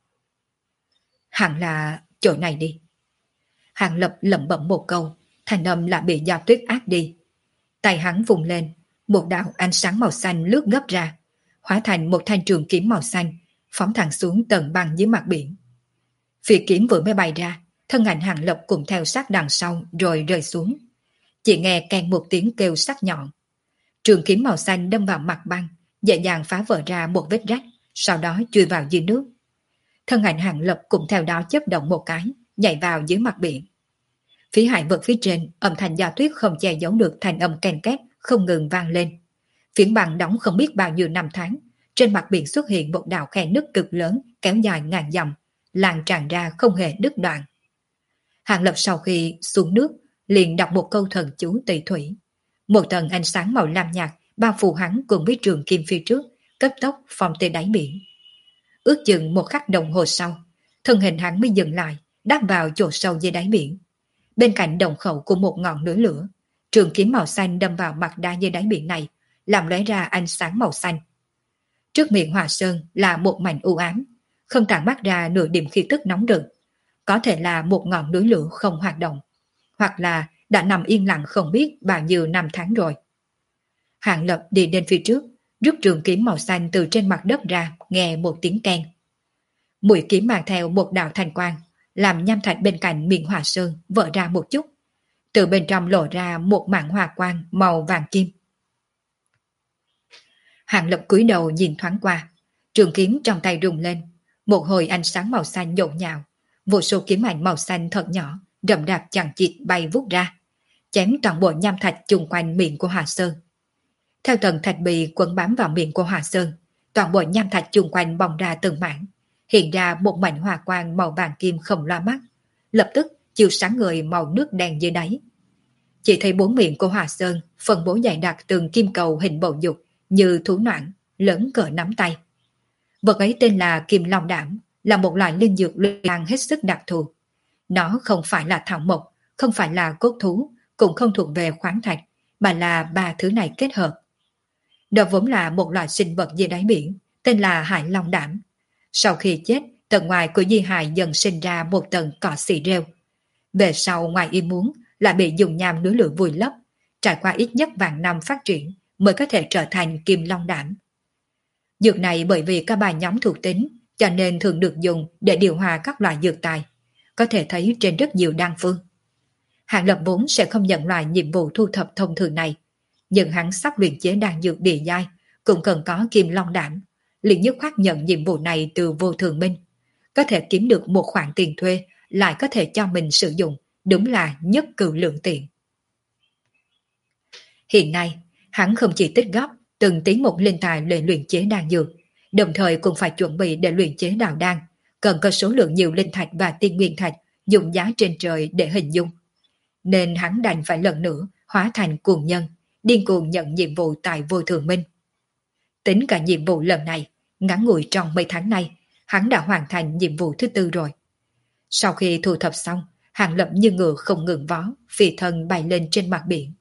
Hẳn là chỗ này đi. Hàng Lập lẩm bẩm một câu, thanh âm là bị gió tuyết át đi. Tay hắn vùng lên, một đạo ánh sáng màu xanh lướt gấp ra, hóa thành một thanh trường kiếm màu xanh, phóng thẳng xuống tận băng dưới mặt biển. Phi kiếm vừa mới bay ra, thân ảnh Hàng Lập cùng theo sát đằng sau rồi rơi xuống. Chỉ nghe keng một tiếng kêu sắc nhọn. Trường kiếm màu xanh đâm vào mặt băng, dễ dàng phá vỡ ra một vết rách, sau đó chui vào dưới nước. Thân ảnh Hàng Lập cũng theo đó chớp động một cái, nhảy vào dưới mặt biển. Phía hải vực phía trên, âm thanh gió tuyết không che giấu được thanh âm ken két không ngừng vang lên. Phiến băng đóng không biết bao nhiêu năm tháng, trên mặt biển xuất hiện một đạo khe nứt cực lớn kéo dài ngàn dặm, lan tràn ra không hề đứt đoạn. Hàng Lập sau khi xuống nước, liền đọc một câu thần chú tỳ thủy. Một tầng ánh sáng màu lam nhạt bao phủ hắn cùng với trường kim phía trước, cấp tốc phong tới đáy biển. Ước chừng một khắc đồng hồ sau, thân hình hắn mới dừng lại, đáp vào chỗ sâu dưới đáy biển. Bên cạnh đồng khẩu của một ngọn núi lửa, trường kiếm màu xanh đâm vào mặt đá dưới đáy biển này, làm lóe ra ánh sáng màu xanh. Trước miệng hỏa sơn là một mảnh u ám, không tản mắt ra nửa điểm khí tức nóng rực. Có thể là một ngọn núi lửa không hoạt động, hoặc là đã nằm yên lặng không biết bao nhiêu năm tháng rồi. Hàng Lập đi đến phía trước, rút trường kiếm màu xanh từ trên mặt đất ra, nghe một tiếng keng. Mũi kiếm mang theo một đạo thanh quang, làm nham thạch bên cạnh miệng hỏa sơn vỡ ra một chút. Từ bên trong lộ ra một mảng hỏa quang màu vàng kim. Hàng Lập cúi đầu nhìn thoáng qua, trường kiếm trong tay rung lên, một hồi ánh sáng màu xanh nhộn nhạo, vô số kiếm ảnh màu xanh thật nhỏ, rậm rạp chằng chịt bay vút ra, chém toàn bộ nham thạch chung quanh miệng của hỏa sơn. Theo tầng thạch bì quấn bám vào miệng của hỏa sơn, toàn bộ nham thạch chung quanh bong ra từng mảng, hiện ra một mảnh hỏa quang màu vàng kim không loa mắt, lập tức chiếu sáng người màu nước đen dưới đáy. Chỉ thấy bốn miệng của hỏa sơn phân bố dày đặc từng kim cầu hình bầu dục như thú noãn, lớn cỡ nắm tay. Vật ấy tên là kim long đảm, là một loại linh dược luyện đan hết sức đặc thù. Nó không phải là thảo mộc, không phải là cốt thú, cũng không thuộc về khoáng thạch, mà là ba thứ này kết hợp. Đó vốn là một loại sinh vật dưới đáy biển, tên là hải long đảm. Sau khi chết, tầng ngoài của di hài dần sinh ra một tầng cỏ xì rêu. Về sau ngoài ý muốn, lại bị dùng nham núi lửa vùi lấp, trải qua ít nhất vạn năm phát triển mới có thể trở thành kim long đảm. Dược này bởi vì các bài nhóm thuộc tính, cho nên thường được dùng để điều hòa các loại dược tài, có thể thấy trên rất nhiều đan phương. Hàng Lập vốn sẽ không nhận loại nhiệm vụ thu thập thông thường này, nhưng hắn sắp luyện chế đan dược địa giai, cũng cần có kim long đảm, liền nhất khoát nhận nhiệm vụ này từ Vô Thường Minh, có thể kiếm được một khoản tiền thuê, lại có thể cho mình sử dụng, đúng là nhất cử lượng tiện. Hiện nay, hắn không chỉ tích góp từng tí một linh tài để luyện chế đan dược, đồng thời cũng phải chuẩn bị để luyện chế đạo đan, cần có số lượng nhiều linh thạch và tiên nguyên thạch dùng giá trên trời để hình dung. Nên hắn đành phải lần nữa hóa thành cuồng nhân, điên cuồng nhận nhiệm vụ tại Vô Thường Minh. Tính cả nhiệm vụ lần này, ngắn ngủi trong mấy tháng nay, hắn đã hoàn thành nhiệm vụ thứ tư rồi. Sau khi thu thập xong, Hàng Lập như ngựa không ngừng vó, phi thân bay lên trên mặt biển.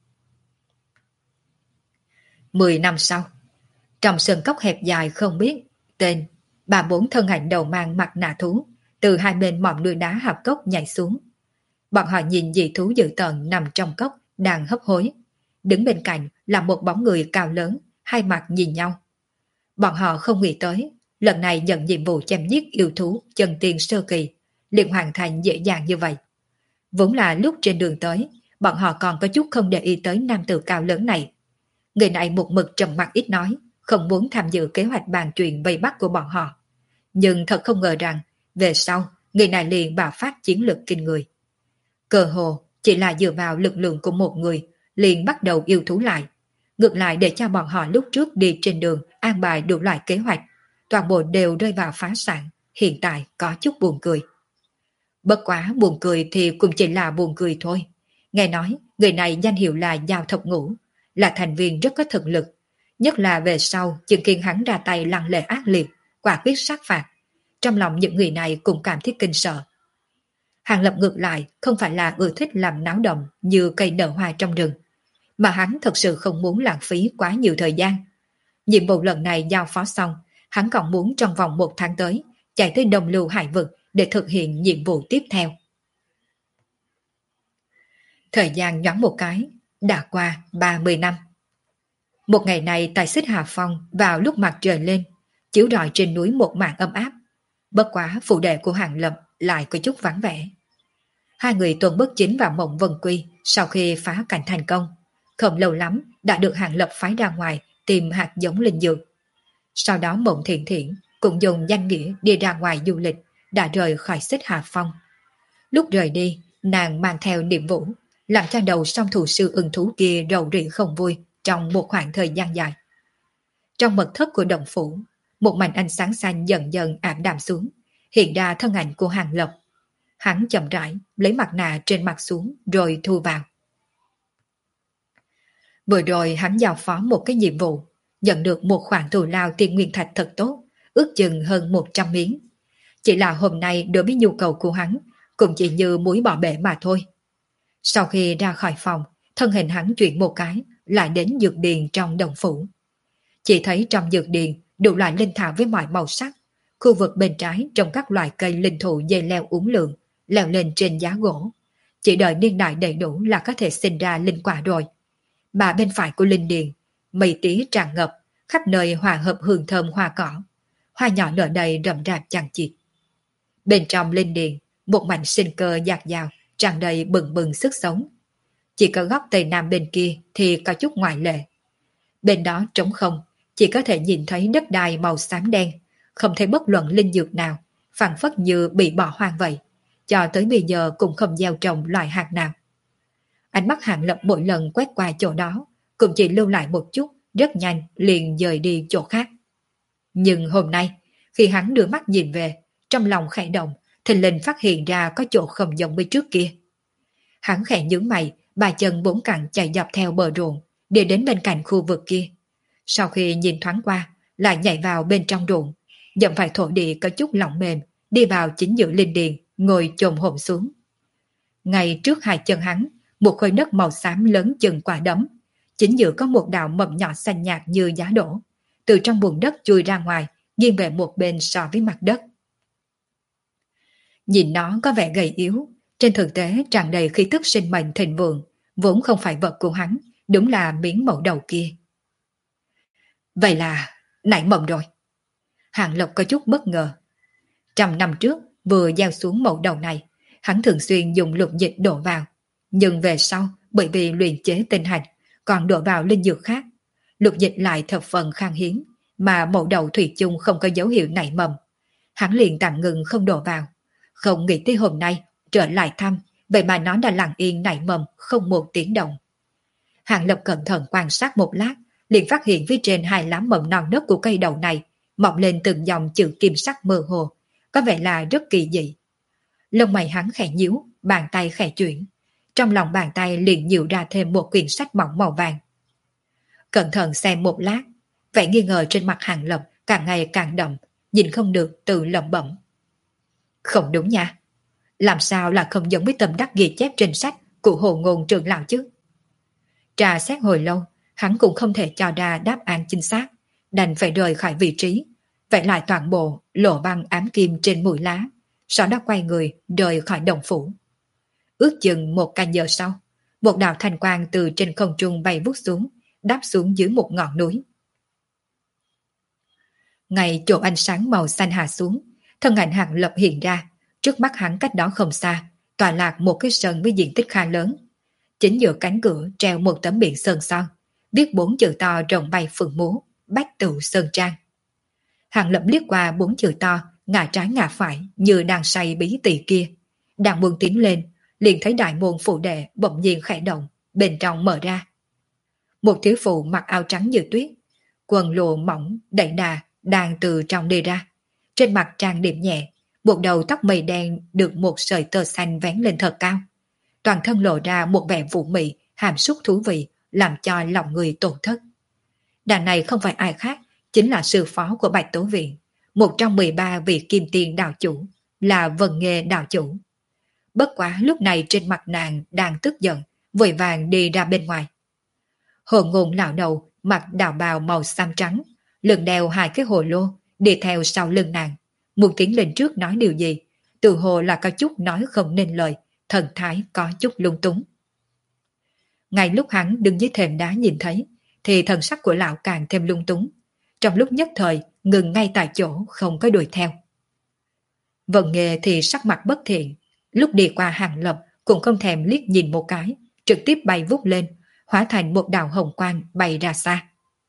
10 năm sau, trong sân cốc hẹp dài không biết tên, ba bốn thân ảnh đầu mang mặt nạ thú từ hai bên mỏm núi đá hạp cốc nhảy xuống. Bọn họ nhìn dị thú dữ tợn nằm trong cốc đang hấp hối. Đứng bên cạnh là một bóng người cao lớn, hai mặt nhìn nhau. Bọn họ không nghĩ tới, lần này nhận nhiệm vụ chém giết yêu thú chân tiên sơ kỳ, liền hoàn thành dễ dàng như vậy. Vốn là lúc trên đường tới, bọn họ còn có chút không để ý tới nam tử cao lớn này. Người này một mực trầm mặc ít nói, không muốn tham dự kế hoạch bàn chuyện vây bắt của bọn họ. Nhưng thật không ngờ rằng, về sau, người này liền bạo phát chiến lược kinh người. Cơ hồ chỉ là dựa vào lực lượng của một người, liền bắt đầu yêu thú lại. Ngược lại để cho bọn họ lúc trước đi trên đường an bài đủ loại kế hoạch, toàn bộ đều rơi vào phá sản, hiện tại có chút buồn cười. Bất quá buồn cười thì cũng chỉ là buồn cười thôi. Nghe nói, người này danh hiệu là Giao Thập Ngũ, là thành viên rất có thực lực. Nhất là về sau, chứng kiến hắn ra tay lăng lệ ác liệt, quả quyết sát phạt. Trong lòng những người này cũng cảm thấy kinh sợ. Hàng Lập ngược lại không phải là ưa thích làm náo động như cây nở hoa trong rừng, mà hắn thật sự không muốn lãng phí quá nhiều thời gian. Nhiệm vụ lần này giao phó xong, hắn còn muốn trong vòng 1 tháng tới chạy tới Đồng Lưu Hải Vực để thực hiện nhiệm vụ tiếp theo. Thời gian nhoáng một cái, đã qua 30 năm. Một ngày này tại Xích Hà Phong vào lúc mặt trời lên, chiếu rọi trên núi một màn ấm áp. Bất quá phụ đệ của Hàng Lập lại có chút vắng vẻ. Hai người Tuần Bất Chính và Mộng Vân Quy sau khi phá cảnh thành công, không lâu lắm đã được Hàng Lập phái ra ngoài tìm hạt giống linh dược. Sau đó Mộng Thiện Thiện cũng dùng danh nghĩa đi ra ngoài du lịch, đã rời khỏi Xích Hà Phong. Lúc rời đi, nàng mang theo niệm vũ, làm cho đầu song thủ sư ưng thú kia rầu rĩ không vui trong một khoảng thời gian dài. Trong mật thất của động phủ, một mảnh ánh sáng xanh dần dần ảm đạm xuống, hiện ra thân ảnh của Hàng Lập. Hắn chậm rãi lấy mặt nạ trên mặt xuống rồi thu vào. Vừa rồi hắn giao phó một cái nhiệm vụ, nhận được một khoản thù lao tiên nguyên thạch thật tốt, ước chừng hơn 100 miếng. Chỉ là hôm nay đối với nhu cầu của hắn cũng chỉ như muối bỏ bể mà thôi. Sau khi ra khỏi phòng, thân hình hắn chuyển một cái, lại đến dược điền trong đồng phủ. Chỉ thấy trong dược điền đủ loại linh thảo với mọi màu sắc. Khu vực bên trái trồng các loại cây linh thụ dây leo uốn lượn, leo lên trên giá gỗ. Chỉ đợi niên đại đầy đủ là có thể sinh ra linh quả rồi. Mà bên phải của linh điền, mây tía tràn ngập, khắp nơi hòa hợp hương thơm hoa cỏ. Hoa nhỏ nở đầy rậm rạp chằng chịt. Bên trong linh điền, một mảnh sinh cơ dạt dào, tràn đầy bừng bừng sức sống. Chỉ có góc tây nam bên kia thì có chút ngoại lệ. Bên đó trống không, chỉ có thể nhìn thấy đất đai màu xám đen, không thấy bất luận linh dược nào, phảng phất như bị bỏ hoang vậy. Cho tới bây giờ cũng không gieo trồng loại hạt nào. Ánh mắt Hàng Lập mỗi lần quét qua chỗ đó, cũng chỉ lưu lại một chút, rất nhanh liền dời đi chỗ khác. Nhưng hôm nay, khi hắn đưa mắt nhìn về, trong lòng khẽ động, thình lình phát hiện ra có chỗ không giống với trước kia. Hắn khẽ nhướng mày, ba chân bốn cẳng chạy dọc theo bờ ruộng, đi đến bên cạnh khu vực kia. Sau khi nhìn thoáng qua, lại nhảy vào bên trong ruộng, dậm phải thổ địa có chút lỏng mềm, đi vào chính giữa linh điền, ngồi chồm hổm xuống. Ngay trước hai chân hắn, một khối đất màu xám lớn chừng quả đấm, chính giữa có một đạo mầm nhỏ xanh nhạt như giá đỗ, từ trong bùn đất chui ra ngoài, nghiêng về một bên so với mặt đất. Nhìn nó có vẻ gầy yếu, trên thực tế tràn đầy khí tức sinh mệnh thịnh vượng, vốn không phải vật của hắn, đúng là miếng mẫu đầu kia. Vậy là nảy mầm rồi. Hàng Lộc có chút bất ngờ. 100 năm trước vừa gieo xuống mẫu đầu này, hắn thường xuyên dùng lục dịch đổ vào, nhưng về sau bởi vì luyện chế tinh hạch còn đổ vào linh dược khác, lục dịch lại thập phần khan hiếm, mà mẫu đầu thủy chung không có dấu hiệu nảy mầm. Hắn liền tạm ngừng không đổ vào, không nghĩ tới hôm nay trở lại thăm vậy mà nó đã lặng yên nảy mầm không một tiếng động. Hàng Lập cẩn thận quan sát một lát, liền phát hiện phía trên hai lá mầm non nớt của cây đậu này mọc lên từng dòng chữ kim sắc mơ hồ, có vẻ là rất kỳ dị. Lông mày hắn khẽ nhíu, bàn tay khẽ chuyển. Trong lòng bàn tay liền nhiều ra thêm một quyển sách mỏng màu vàng. Cẩn thận xem một lát, vẻ nghi ngờ trên mặt Hàng Lập càng ngày càng đậm, nhìn không được tự lẩm bẩm. Không đúng nha, làm sao là không giống với tâm đắc ghi chép trên sách của Hồ Ngôn trưởng lão chứ? Trà xét hồi lâu, hắn cũng không thể cho ra đáp án chính xác, đành phải rời khỏi vị trí, vẽ lại toàn bộ lỗ băng ám kim trên mũi lá, sau đó quay người rời khỏi đồng phủ. Ước chừng một canh giờ sau, một đạo thanh quang từ trên không trung bay vút xuống, đáp xuống dưới một ngọn núi. Ngay chỗ ánh sáng màu xanh hạ xuống, thân ảnh Hàng Lập hiện ra, trước mắt hắn cách đó không xa, tọa lạc một cái sân với diện tích khá lớn. Chính giữa cánh cửa treo một tấm biển sơn son, viết 4 chữ to rồng bay phượng múa, Bách Tụ Sơn Trang. Hàng Lập liếc qua 4 chữ to, ngả trái ngả phải như đang say bí tỉ kia. Đang muốn tiến lên, liền thấy đại môn phụ đệ bỗng nhiên khẽ động, bên trong mở ra. Một thiếu phụ mặc áo trắng như tuyết, quần lụa mỏng, đẩy đà, đang từ trong đi ra. Trên mặt trang điểm nhẹ, một đầu tóc mây đen được một sợi tơ xanh vén lên thật cao. Toàn thân lộ ra một vẻ vũ mị, hàm súc thú vị, làm cho lòng người tổn thất. Đàn này không phải ai khác, chính là sư phó của Bạch Tố Viện, một trong 13 vị kim tiền đạo chủ, là Vân Nghê đạo chủ. Bất quá lúc này trên mặt nàng đang tức giận, vội vàng đi ra bên ngoài. Hồ Ngôn lão đầu mặc đạo bào màu xám trắng, lưng đeo 2 cái hồ lô, đi theo sau lưng nàng, muốn tiến lên trước nói điều gì, tự hồ là có chút nói không nên lời, thần thái có chút lung túng. Ngay lúc hắn đứng dưới thềm đá nhìn thấy, thì thần sắc của lão càng thêm lung túng. Trong lúc nhất thời, ngừng ngay tại chỗ không có đuổi theo. Vân Nghê thì sắc mặt bất thiện, lúc đi qua Hàng Lập cũng không thèm liếc nhìn một cái, trực tiếp bay vút lên, hóa thành một đạo hồng quang bay ra xa.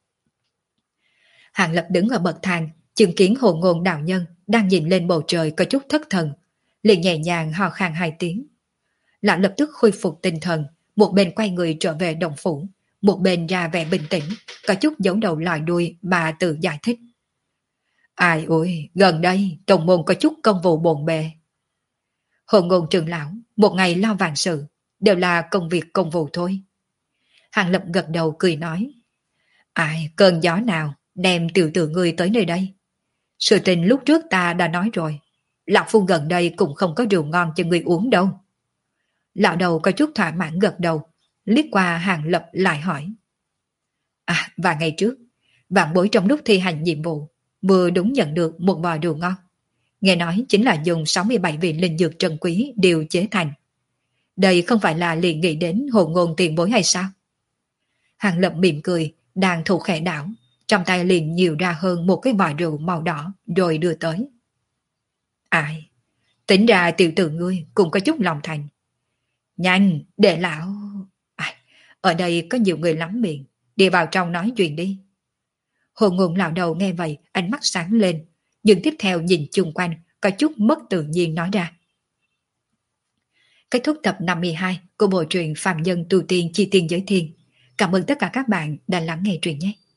Hàng Lập đứng ở bậc thang, chứng kiến Hồ Ngôn đạo nhân đang nhìn lên bầu trời có chút thất thần, liền nhẹ nhàng hò khan 2 tiếng. Lão lập tức khôi phục tinh thần, một bên quay người trở về đồng phủ, một bên ra vẻ bình tĩnh, có chút giấu đầu lòi đuôi mà tự giải thích. Ai ôi, gần đây tổng môn có chút công vụ bộn bề. Hồ Ngôn trưởng lão, một ngày lo vạn sự, đều là công việc công vụ thôi. Hàng Lập gật đầu cười nói. Ai, cơn gió nào đem tiểu tử ngươi tới nơi đây? Sự tình lúc trước ta đã nói rồi, Lạc Phu gần đây cũng không có rượu ngon cho ngươi uống đâu. Lão đầu có chút thỏa mãn gật đầu, liếc qua Hàng Lập lại hỏi. À, và ngày trước, vạn bối trong lúc thi hành nhiệm vụ, vừa đúng nhận được một vò rượu ngon. Nghe nói chính là dùng 67 vị linh dược trân quý điều chế thành. Đây không phải là liền nghĩ đến Hồ Ngôn tiền bối hay sao? Hàng Lập mỉm cười, đang thủ khẽ đảo, trong tay liền nhiều ra hơn một cái vò rượu màu đỏ rồi đưa tới. Ai, tính ra tiểu tử ngươi cũng có chút lòng thành. Nhanh, để lão... À, ở đây có nhiều người lắm miệng, đi vào trong nói chuyện đi. Hồ Ngôn lão đầu nghe vậy, ánh mắt sáng lên, nhưng tiếp theo nhìn chung quanh, có chút mất tự nhiên nói ra. Kết thúc tập 52 của bộ truyện Phạm Nhân Tu Tiên Chi Tiên Giới Thiên. Cảm ơn tất cả các bạn đã lắng nghe truyện nhé.